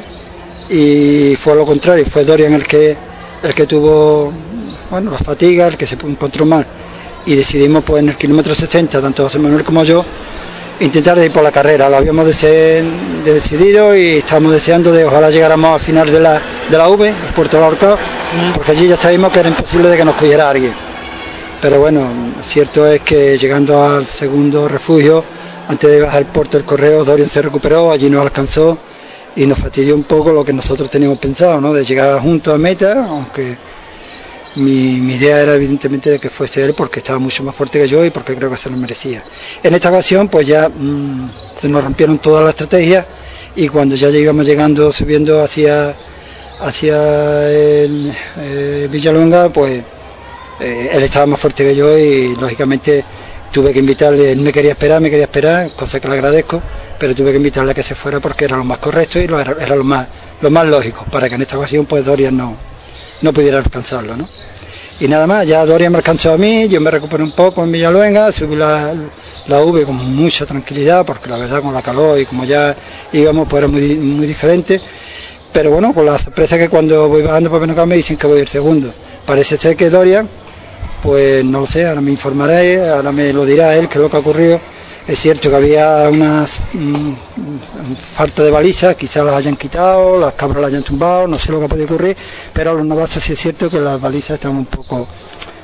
y fue lo contrario, fue Dorian el que el que tuvo, bueno, la fatiga, el que se encontró mal. Y decidimos pues en el kilómetro sesenta, tanto José Manuel como yo, intentar de ir por la carrera. Lo habíamos de de decidido y estábamos deseando de ojalá llegáramos al final de la, de la V, el Puerto del Ahorcado, porque allí ya sabíamos que era imposible de que nos cogiera alguien. Pero bueno, cierto es que llegando al segundo refugio, antes de bajar el puerto del Correo, Dorian se recuperó, allí nos alcanzó y nos fastidió un poco lo que nosotros teníamos pensado, ¿no? De llegar juntos a meta, aunque mi, mi idea era evidentemente de que fuese él porque estaba mucho más fuerte que yo y porque creo que se lo merecía. En esta ocasión pues ya mmm, se nos rompieron todas las estrategias, y cuando ya íbamos llegando, subiendo hacia, hacia el, eh, Villalonga, pues Eh, él estaba más fuerte que yo y lógicamente tuve que invitarle. Él me quería esperar, me quería esperar, cosa que le agradezco, pero tuve que invitarle a que se fuera porque era lo más correcto y lo era, era lo más lo más lógico, para que en esta ocasión pues Dorian no, no pudiera alcanzarlo, ¿no? Y nada más, ya Dorian me alcanzó a mí, yo me recuperé un poco en Villaluenga, subí la, la V con mucha tranquilidad, porque la verdad con la calor y como ya íbamos pues era muy, muy diferente, pero bueno, con la sorpresa que cuando voy bajando por Benocao me dicen que voy el segundo. Parece ser que Dorian, pues no lo sé, ahora me informaré, ahora me lo dirá él qué es lo que ha ocurrido. Es cierto que había unas mmm, falta de balizas, quizás las hayan quitado, las cabras las hayan tumbado, no sé lo que ha podido ocurrir, pero a los novatos sí es cierto que las balizas están un poco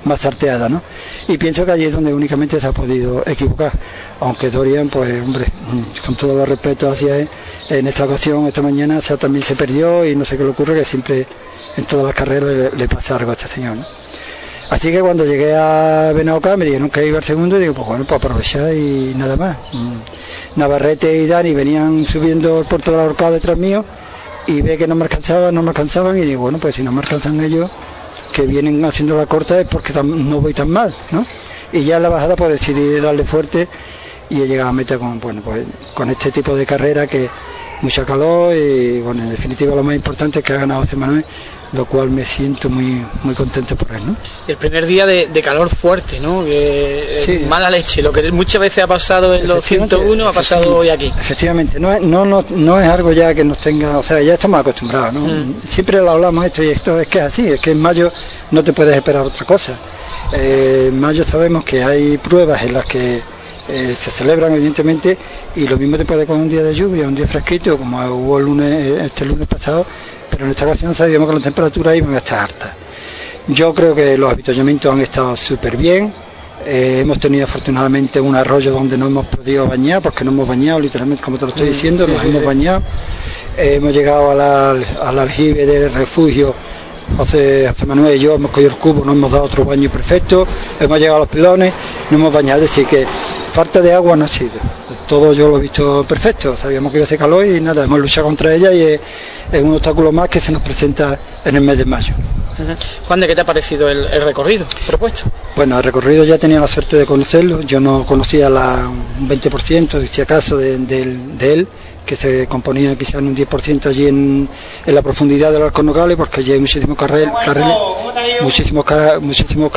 más sarteada, ¿no? Y pienso que allí es donde únicamente se ha podido equivocar, aunque Dorian, pues hombre, con todo el respeto hacia él, en esta ocasión, esta mañana, o sea, también se perdió y no sé qué le ocurre, que siempre en todas las carreras le, le pasa algo a este señor, ¿no? Así que cuando llegué a Benaoka me dijeron que iba al segundo y digo, pues bueno, pues aprovechar y nada más. Navarrete y Dani venían subiendo el puerto de la Horcada detrás mío y ve que no me alcanzaban, no me alcanzaban y digo, bueno, pues si no me alcanzan ellos, que vienen haciendo la corta es porque no voy tan mal, ¿no? Y ya en la bajada pues decidí darle fuerte y he llegado a meta con, bueno, pues con este tipo de carrera que mucha calor y bueno, en definitiva lo más importante es que ha ganado José Manuel, lo cual me siento muy muy contento por él, ¿no? El primer día de, de calor fuerte, ¿no? Que, sí. Mala leche, lo que muchas veces ha pasado en los ciento uno ha pasado hoy aquí. Efectivamente, no es, no, no, no es algo ya que nos tenga, o sea, ya estamos acostumbrados, ¿no? Mm. Siempre lo hablamos esto y esto es que es así, es que en mayo no te puedes esperar otra cosa. Eh, en mayo sabemos que hay pruebas en las que eh, se celebran evidentemente y lo mismo te puede con un día de lluvia, un día fresquito, como hubo el lunes, este lunes pasado, pero en esta ocasión sabíamos que las temperaturas iban a estar altas. Yo creo que los avituallamientos han estado súper bien. Eh, hemos tenido afortunadamente un arroyo donde no hemos podido bañar, porque no hemos bañado, literalmente, como te lo estoy diciendo, sí, nos sí, hemos sí. bañado. Eh, hemos llegado a la, al aljibe del refugio, José, José Manuel y yo hemos cogido el cubo, nos hemos dado otro baño perfecto, hemos llegado a los pilones, no hemos bañado, es decir que falta de agua no ha sido. Todo yo lo he visto perfecto, sabíamos que iba a hacer calor y nada, hemos luchado contra ella y es, es un obstáculo más que se nos presenta en el mes de mayo. Uh-huh. Juan, ¿de qué te ha parecido el, el recorrido propuesto? Bueno, el recorrido ya tenía la suerte de conocerlo, yo no conocía la, un veinte por ciento, si acaso, de, de, de él, que se componía quizás en un diez por ciento allí en, en la profundidad del Alcornocales, porque allí hay muchísimos carriles, muchísimos, muchísimos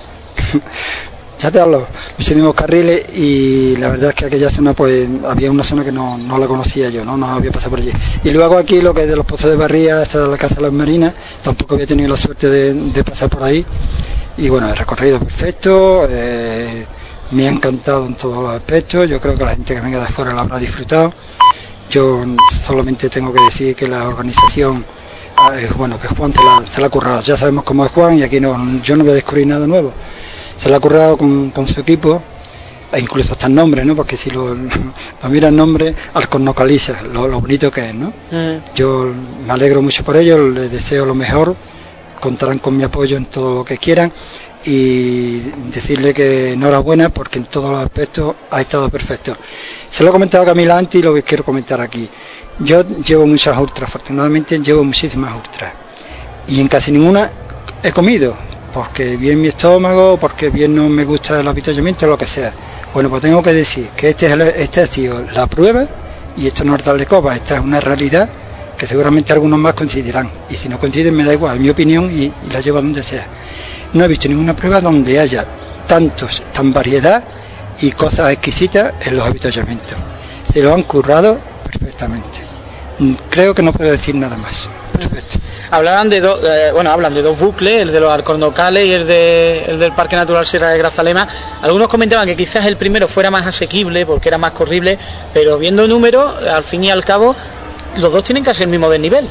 ya te hablo, muchísimos carriles y la verdad es que aquella zona pues había una zona que no, no la conocía yo, no, no había pasado por allí. Y luego aquí lo que es de los Pozos de Barría hasta la Casa de las Marinas, tampoco había tenido la suerte de, de pasar por ahí. Y bueno, el recorrido perfecto, eh, me ha encantado en todos los aspectos, yo creo que la gente que venga de afuera lo habrá disfrutado. Yo solamente tengo que decir que la organización, eh, bueno, que Juan se la, se la ha currado, ya sabemos cómo es Juan y aquí no, yo no voy a descubrir nada nuevo. Se la ha currado con, con su equipo, e incluso hasta el nombre, ¿no? Porque si lo, lo mira el nombre, Alcornocaliza, lo, lo bonito que es, ¿no? Mm. Yo me alegro mucho por ello, les deseo lo mejor, contarán con mi apoyo en todo lo que quieran y decirle que enhorabuena porque en todos los aspectos ha estado perfecto. Se lo he comentado a Camila antes y lo quiero comentar aquí. Yo llevo muchas ultras, afortunadamente llevo muchísimas ultras y en casi ninguna he comido, porque bien mi estómago, porque bien no me gusta el avituallamiento, lo que sea. Bueno, pues tengo que decir que este, es el, este ha sido la prueba y esto no es darle copa, esta es una realidad que seguramente algunos más coincidirán y si no coinciden me da igual, es mi opinión y, y la llevo a donde sea. No he visto ninguna prueba donde haya tantos, tan variedad y cosas exquisitas en los avituallamientos. Se lo han currado perfectamente. Creo que no puedo decir nada más. Perfecto. Hablaban de dos, eh, bueno, hablan de dos bucles, el de los Alcornocales y el, de, el del Parque Natural Sierra de Grazalema. Algunos comentaban que quizás el primero fuera más asequible porque era más corrible, pero viendo números, al fin y al cabo, los dos tienen casi el mismo desnivel.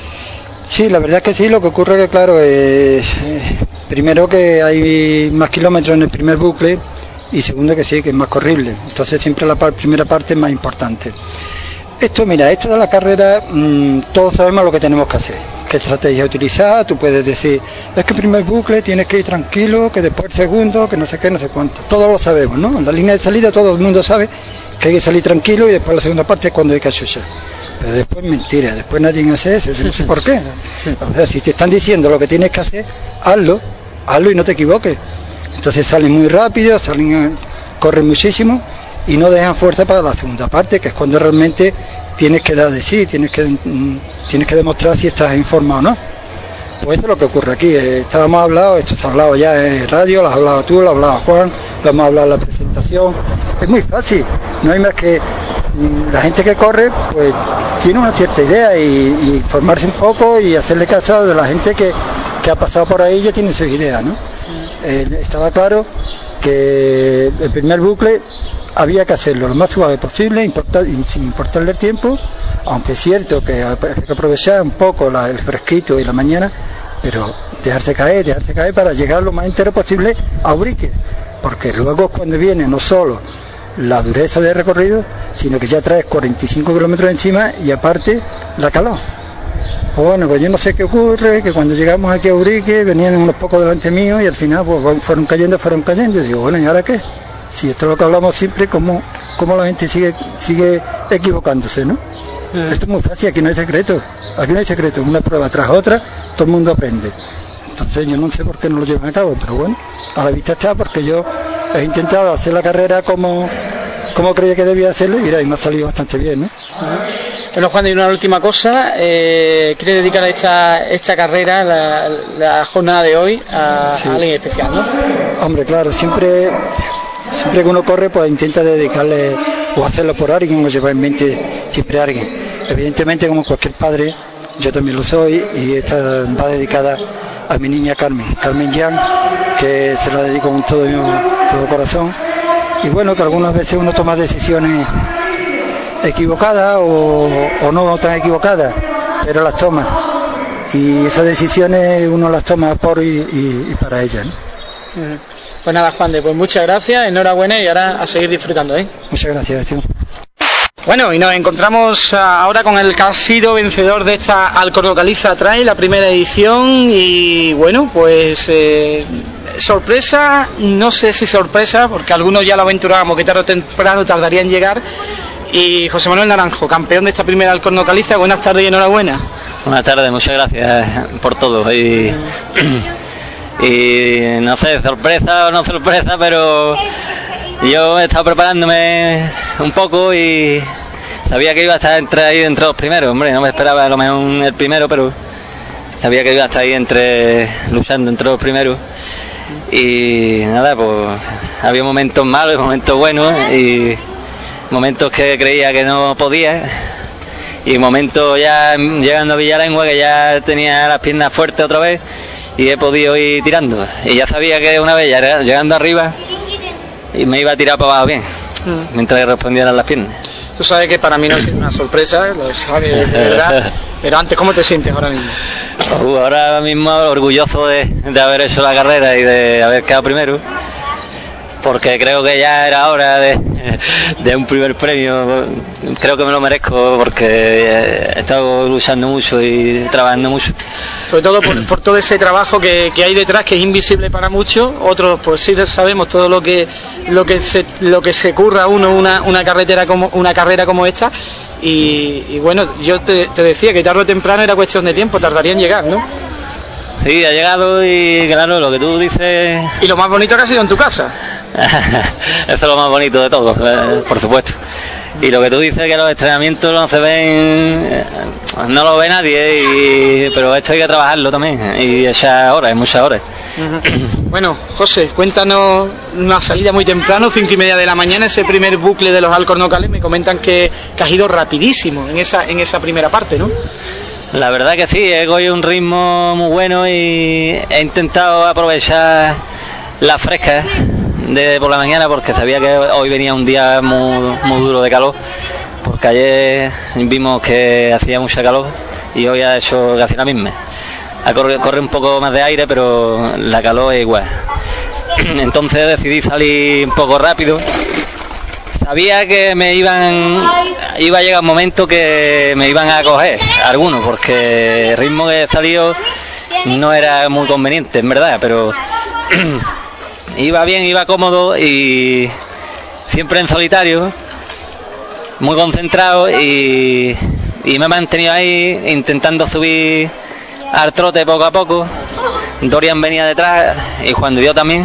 Sí, la verdad es que sí, lo que ocurre que claro, es, eh, primero que hay más kilómetros en el primer bucle y segundo que sí, que es más corrible. Entonces siempre la par, primera parte es más importante. Esto, mira, esto de la carrera, mmm, todos sabemos lo que tenemos que hacer, qué estrategia utilizar. Tú puedes decir, es que el primer bucle tienes que ir tranquilo, que después el segundo, que no sé qué, no sé cuánto. Todos lo sabemos, ¿no? En la línea de salida todo el mundo sabe que hay que salir tranquilo y después la segunda parte es cuando hay que achuchar. Pero después mentira, después nadie hace eso, yo no sé por qué. O sea, si te están diciendo lo que tienes que hacer, hazlo, hazlo y no te equivoques. Entonces salen muy rápido, salen, corren muchísimo y no dejan fuerza para la segunda parte, que es cuando realmente tienes que dar de sí, tienes que, mm, tienes que demostrar si estás en forma o no. Pues eso es lo que ocurre aquí. Eh, estábamos hablando, esto se ha hablado ya en radio, lo has hablado tú, lo has hablado Juan, lo hemos hablado en la presentación. Es muy fácil, no hay más que mm, la gente que corre, pues tiene una cierta idea y, y informarse un poco y hacerle caso de la gente que, que ha pasado por ahí y ya tiene sus ideas, ¿no? Eh, estaba claro que el primer bucle había que hacerlo lo más suave posible, importar, y sin importarle el tiempo, aunque es cierto que hay que aprovechar un poco la, el fresquito y la mañana, pero dejarse caer, dejarse caer para llegar lo más entero posible a Ubrique, porque luego cuando viene no solo la dureza de recorrido, sino que ya traes cuarenta y cinco kilómetros encima y aparte la calor. Pues bueno, pues yo no sé qué ocurre, que cuando llegamos aquí a Ubrique venían unos pocos delante mío y al final pues fueron cayendo, fueron cayendo. Y digo, bueno, ¿y ahora qué? Si esto es lo que hablamos siempre, ¿cómo, cómo la gente sigue sigue equivocándose, no? Mm. Esto es muy fácil, aquí no hay secreto. Aquí no hay secreto, una prueba tras otra, todo el mundo aprende. Entonces yo no sé por qué no lo llevan a cabo, pero bueno, a la vista está, porque yo he intentado hacer la carrera como, como creía que debía hacerlo y, mira, y me ha salido bastante bien, ¿no? Uh-huh. Bueno, Juan, y una última cosa, eh, ¿quiere dedicar esta, esta carrera, la, la jornada de hoy, a, sí. a alguien especial, no? Hombre, claro, siempre, siempre que uno corre, pues intenta dedicarle o hacerlo por alguien o llevar en mente siempre a alguien. Evidentemente, como cualquier padre, yo también lo soy y esta va dedicada a mi niña Carmen, Carmen Jan, que se la dedico con todo mi todo corazón. Y bueno, que algunas veces uno toma decisiones equivocadas o, o no tan equivocadas, pero las toma. Y esas decisiones uno las toma por y, y, y para ellas, ¿no? Pues nada, Juan de, pues muchas gracias, enhorabuena y ahora a seguir disfrutando, ¿eh? Muchas gracias, tío. Bueno, y nos encontramos ahora con el que ha sido vencedor de esta Alcorno Caliza Trail, la primera edición, y bueno, pues eh, sorpresa, no sé si sorpresa, porque algunos ya lo aventurábamos que tarde o temprano tardaría en llegar, y José Manuel Naranjo, campeón de esta primera Alcorno Caliza, buenas tardes y enhorabuena. Buenas tardes, muchas gracias por todo, y, y no sé, sorpresa o no sorpresa, pero yo he estado preparándome un poco y sabía que iba a estar entre ahí entre los primeros, hombre, no me esperaba a lo mejor el primero, pero sabía que iba a estar ahí entre luchando entre los primeros. Y nada, pues había momentos malos y momentos buenos y momentos que creía que no podía y momentos ya llegando a Villalengua que ya tenía las piernas fuertes otra vez y he podido ir tirando y ya sabía que una vez ya llegando arriba y me iba a tirar para abajo bien, mm. mientras respondieran las piernas. Tú sabes que para mí no es una sorpresa, lo sabes de verdad, pero antes, ¿cómo te sientes ahora mismo? Uh, ahora mismo orgulloso de, de haber hecho la carrera y de haber quedado primero, porque creo que ya era hora de, de un primer premio, creo que me lo merezco porque he estado luchando mucho y trabajando mucho. Sobre todo por, por todo ese trabajo que, que hay detrás, que es invisible para muchos, otros pues sí sabemos todo lo que lo que se lo que se curra uno una, una carretera como una carrera como esta y, y bueno, yo te, te decía que tarde o temprano era cuestión de tiempo, tardaría en llegar, ¿no? Sí, ha llegado y claro, lo que tú dices. Y lo más bonito que ha sido en tu casa. Eso es lo más bonito de todo, eh, por supuesto. Y lo que tú dices, que los entrenamientos no se ven, no lo ve nadie, y, pero esto hay que trabajarlo también y echar horas, muchas horas. Uh-huh. Bueno, José, cuéntanos una salida muy temprano, cinco y media de la mañana, ese primer bucle de los Alcornocales. Me comentan que, que has ido rapidísimo en esa en esa primera parte, ¿no? La verdad que sí, he cogido un ritmo muy bueno y he intentado aprovechar la fresca de por la mañana porque sabía que hoy venía un día muy, muy duro de calor, porque ayer vimos que hacía mucha calor y hoy ha hecho casi la misma. A corre, corre un poco más de aire, pero la calor es igual. Entonces decidí salir un poco rápido. Sabía que me iban iba a llegar un momento que me iban a coger algunos, porque el ritmo que he salido no era muy conveniente, en verdad, pero iba bien, iba cómodo y siempre en solitario, muy concentrado y, y me he mantenido ahí intentando subir al trote poco a poco. Dorian venía detrás y Juan de Dios también,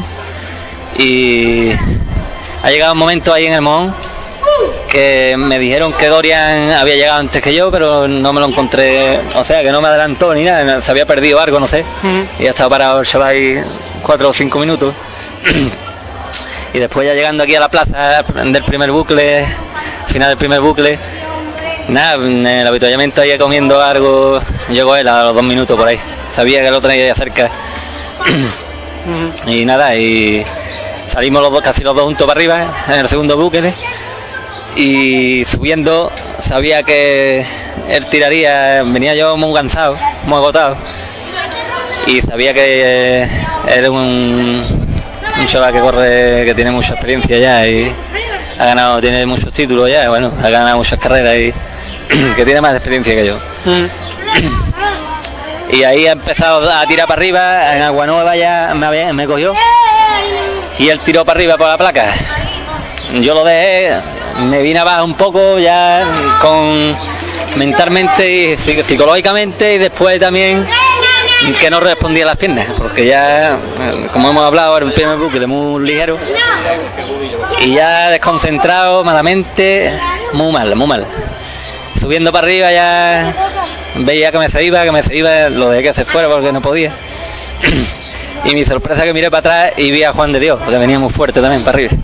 y ha llegado un momento ahí en el Mojón que me dijeron que Dorian había llegado antes que yo, pero no me lo encontré, o sea que no me adelantó ni nada, se había perdido algo, no sé, uh-huh. y ha estado parado el chaval ahí cuatro o cinco minutos. Y después ya llegando aquí a la plaza del primer bucle, final del primer bucle, nada, en el avituallamiento ahí comiendo algo, llegó él a los dos minutos por ahí, sabía que lo tenía cerca. Y nada, y salimos los dos, casi los dos juntos para arriba en el segundo bucle, y subiendo sabía que él tiraría, venía yo muy cansado, muy agotado, y sabía que eh, era un, un chaval que corre, que tiene mucha experiencia ya y ha ganado, tiene muchos títulos ya, bueno, ha ganado muchas carreras y que tiene más experiencia que yo. Mm. Y ahí ha empezado a tirar para arriba, en Agua Nueva ya me, me cogió y él tiró para arriba por la placa. Yo lo dejé, me vine abajo un poco ya con mentalmente y psicológicamente, y después también que no respondía a las piernas, porque ya, como hemos hablado, era un primer bucle muy ligero y ya desconcentrado, malamente, muy mal, muy mal. Subiendo para arriba ya veía que me se iba, que me se iba, lo dejé que se fuera porque no podía. Y mi sorpresa que miré para atrás y vi a Juan de Dios, porque venía muy fuerte también para arriba.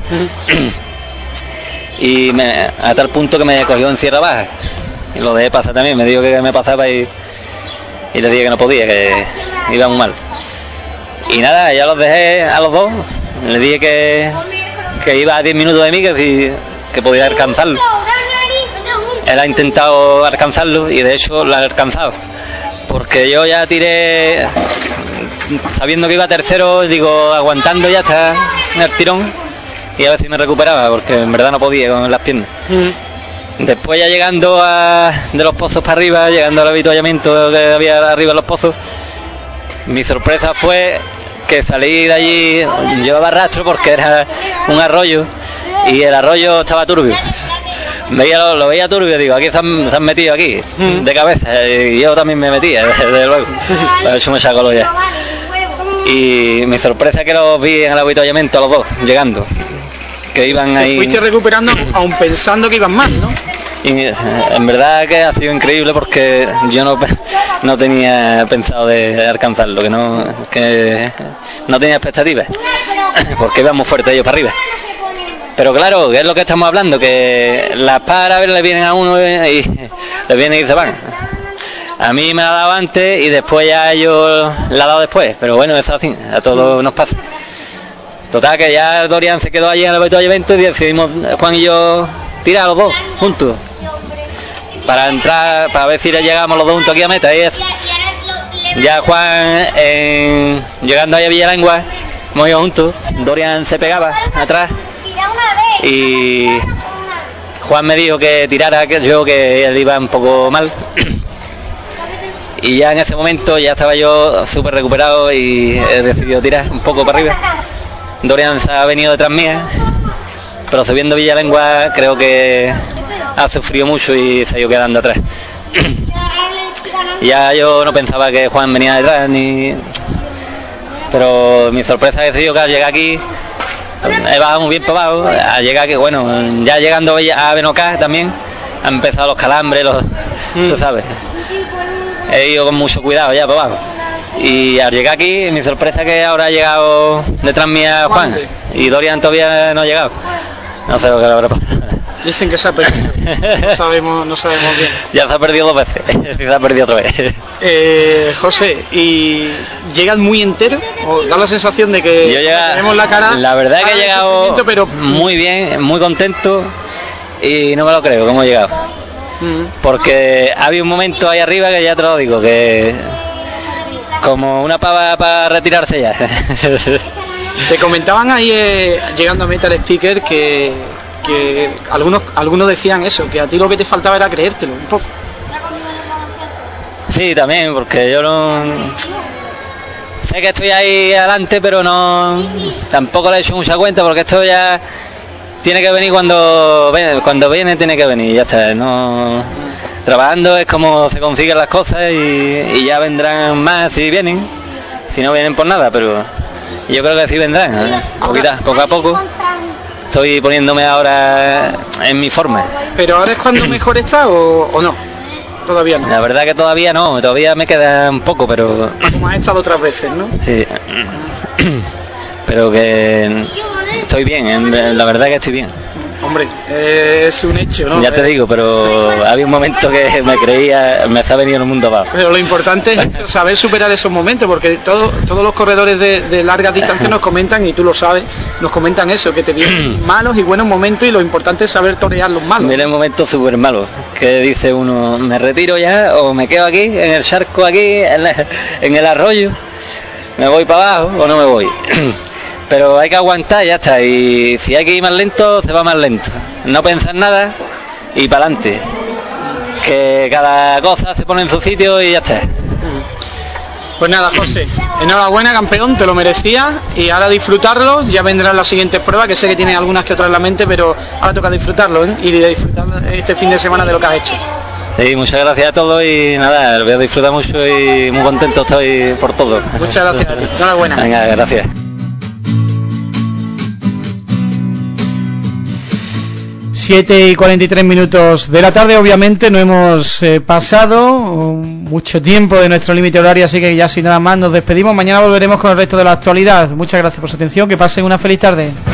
Y me, a tal punto que me cogió en sierra baja. Y lo dejé pasar también, me dijo que me pasaba y, y le dije que no podía, que iba muy mal. Y nada, ya los dejé a los dos, le dije que, que iba a diez minutos de mí, que, si, que podía alcanzarlo. Él ha intentado alcanzarlo y de hecho lo ha alcanzado, porque yo ya tiré sabiendo que iba tercero, digo, aguantando ya hasta el tirón y a ver si me recuperaba, porque en verdad no podía con las piernas. Mm. Después ya llegando a, de los pozos para arriba, llegando al avituallamiento que había arriba en los pozos, mi sorpresa fue que salí de allí, llevaba rastro porque era un arroyo y el arroyo estaba turbio. Veía, lo, lo veía turbio, digo, aquí se han, se han metido aquí, mm. de cabeza, y yo también me metía, desde luego, pero eso me sacó ya. Y mi sorpresa es que los vi en el avituallamiento a los dos, llegando, que iban ahí... Te fuiste recuperando aún pensando que iban más, ¿no? Y en verdad que ha sido increíble porque yo no, no tenía pensado de alcanzarlo, que no, que no tenía expectativas, porque iban muy fuertes ellos para arriba. Pero claro, que es lo que estamos hablando, que las paras le vienen a uno y le vienen y se van. A mí me la ha dado antes y después ya ellos la ha dado después, pero bueno, eso así, a todos nos pasa. Total, que ya Dorian se quedó allí en el avituallamiento y decidimos Juan y yo tirar los dos juntos para entrar, para ver si llegamos los dos juntos aquí a meta. Y eso. Ya Juan, en, llegando ahí a Villalengua, hemos ido juntos, Dorian se pegaba atrás y Juan me dijo que tirara, que yo que él iba un poco mal. Y ya en ese momento ya estaba yo súper recuperado y he decidido tirar un poco para arriba. Dorian se ha venido detrás mía, pero subiendo Villalengua creo que ha sufrido mucho y se ha ido quedando atrás. Ya yo no pensaba que Juan venía detrás, ni... pero mi sorpresa es que yo que al llegar aquí he bajado muy bien para abajo, al llegar aquí, bueno, ya llegando a Benocá también han empezado los calambres, los, mm. tú sabes. He ido con mucho cuidado ya para abajo. Y al llegar aquí, mi sorpresa es que ahora ha llegado detrás mía Juan y Dorian todavía no ha llegado. No sé lo que habrá pasado. Dicen que se ha perdido. No sabemos, no sabemos bien. Ya se ha perdido dos veces. Se ha perdido otra vez. Eh, José, ¿y llegas muy entero? ¿O da la sensación de que yo llega, tenemos la cara? La verdad es que he llegado pero... muy bien, muy contento y no me lo creo cómo he llegado. Uh-huh. Porque había un momento ahí arriba que ya te lo digo, que como una pava para retirarse ya. Te comentaban ahí eh, llegando a meta el speaker que, que algunos algunos decían eso, que a ti lo que te faltaba era creértelo un poco. Sí, también, porque yo no sé que estoy ahí adelante, pero no tampoco le he hecho mucha cuenta, porque esto ya tiene que venir cuando cuando viene, tiene que venir, ya está. No, trabajando es como se consiguen las cosas y, y ya vendrán más si vienen, si no vienen por nada, pero yo creo que sí vendrán, ¿eh? Poquita, poco a poco. Estoy poniéndome ahora en mi forma. ¿Pero ahora es cuando mejor está o, o no? Todavía no. La verdad que todavía no, todavía me queda un poco, pero... Como has estado otras veces, ¿no? Sí. Pero que estoy bien, la verdad que estoy bien. Hombre, eh, es un hecho, ¿no? Ya te digo, pero había un momento que me creía, me ha venido el mundo abajo. Pero lo importante es saber superar esos momentos, porque todo, todos los corredores de, de largas distancias nos comentan, y tú lo sabes, nos comentan eso, que te vienen malos y buenos momentos, y lo importante es saber torear los malos. Vienen momentos súper malos, que dice uno, me retiro ya, o me quedo aquí, en el charco aquí, en, la, en el arroyo, ¿me voy para abajo o no me voy? Pero hay que aguantar y ya está, y si hay que ir más lento, se va más lento. No pensar nada y para adelante. Que cada cosa se pone en su sitio y ya está. Pues nada, José, enhorabuena, campeón, te lo merecías, y ahora disfrutarlo. Ya vendrán las siguientes pruebas, que sé que tienes algunas que otras en la mente, pero ahora toca disfrutarlo, ¿eh? Y de disfrutar este fin de semana de lo que has hecho. Sí, muchas gracias a todos y nada, lo voy a disfrutar mucho y muy contento estoy por todo. Muchas gracias a ti, enhorabuena. Venga, gracias. siete y cuarenta y tres minutos de la tarde. Obviamente no hemos eh, pasado mucho tiempo de nuestro límite horario, así que ya sin nada más nos despedimos. Mañana volveremos con el resto de la actualidad. Muchas gracias por su atención, que pasen una feliz tarde.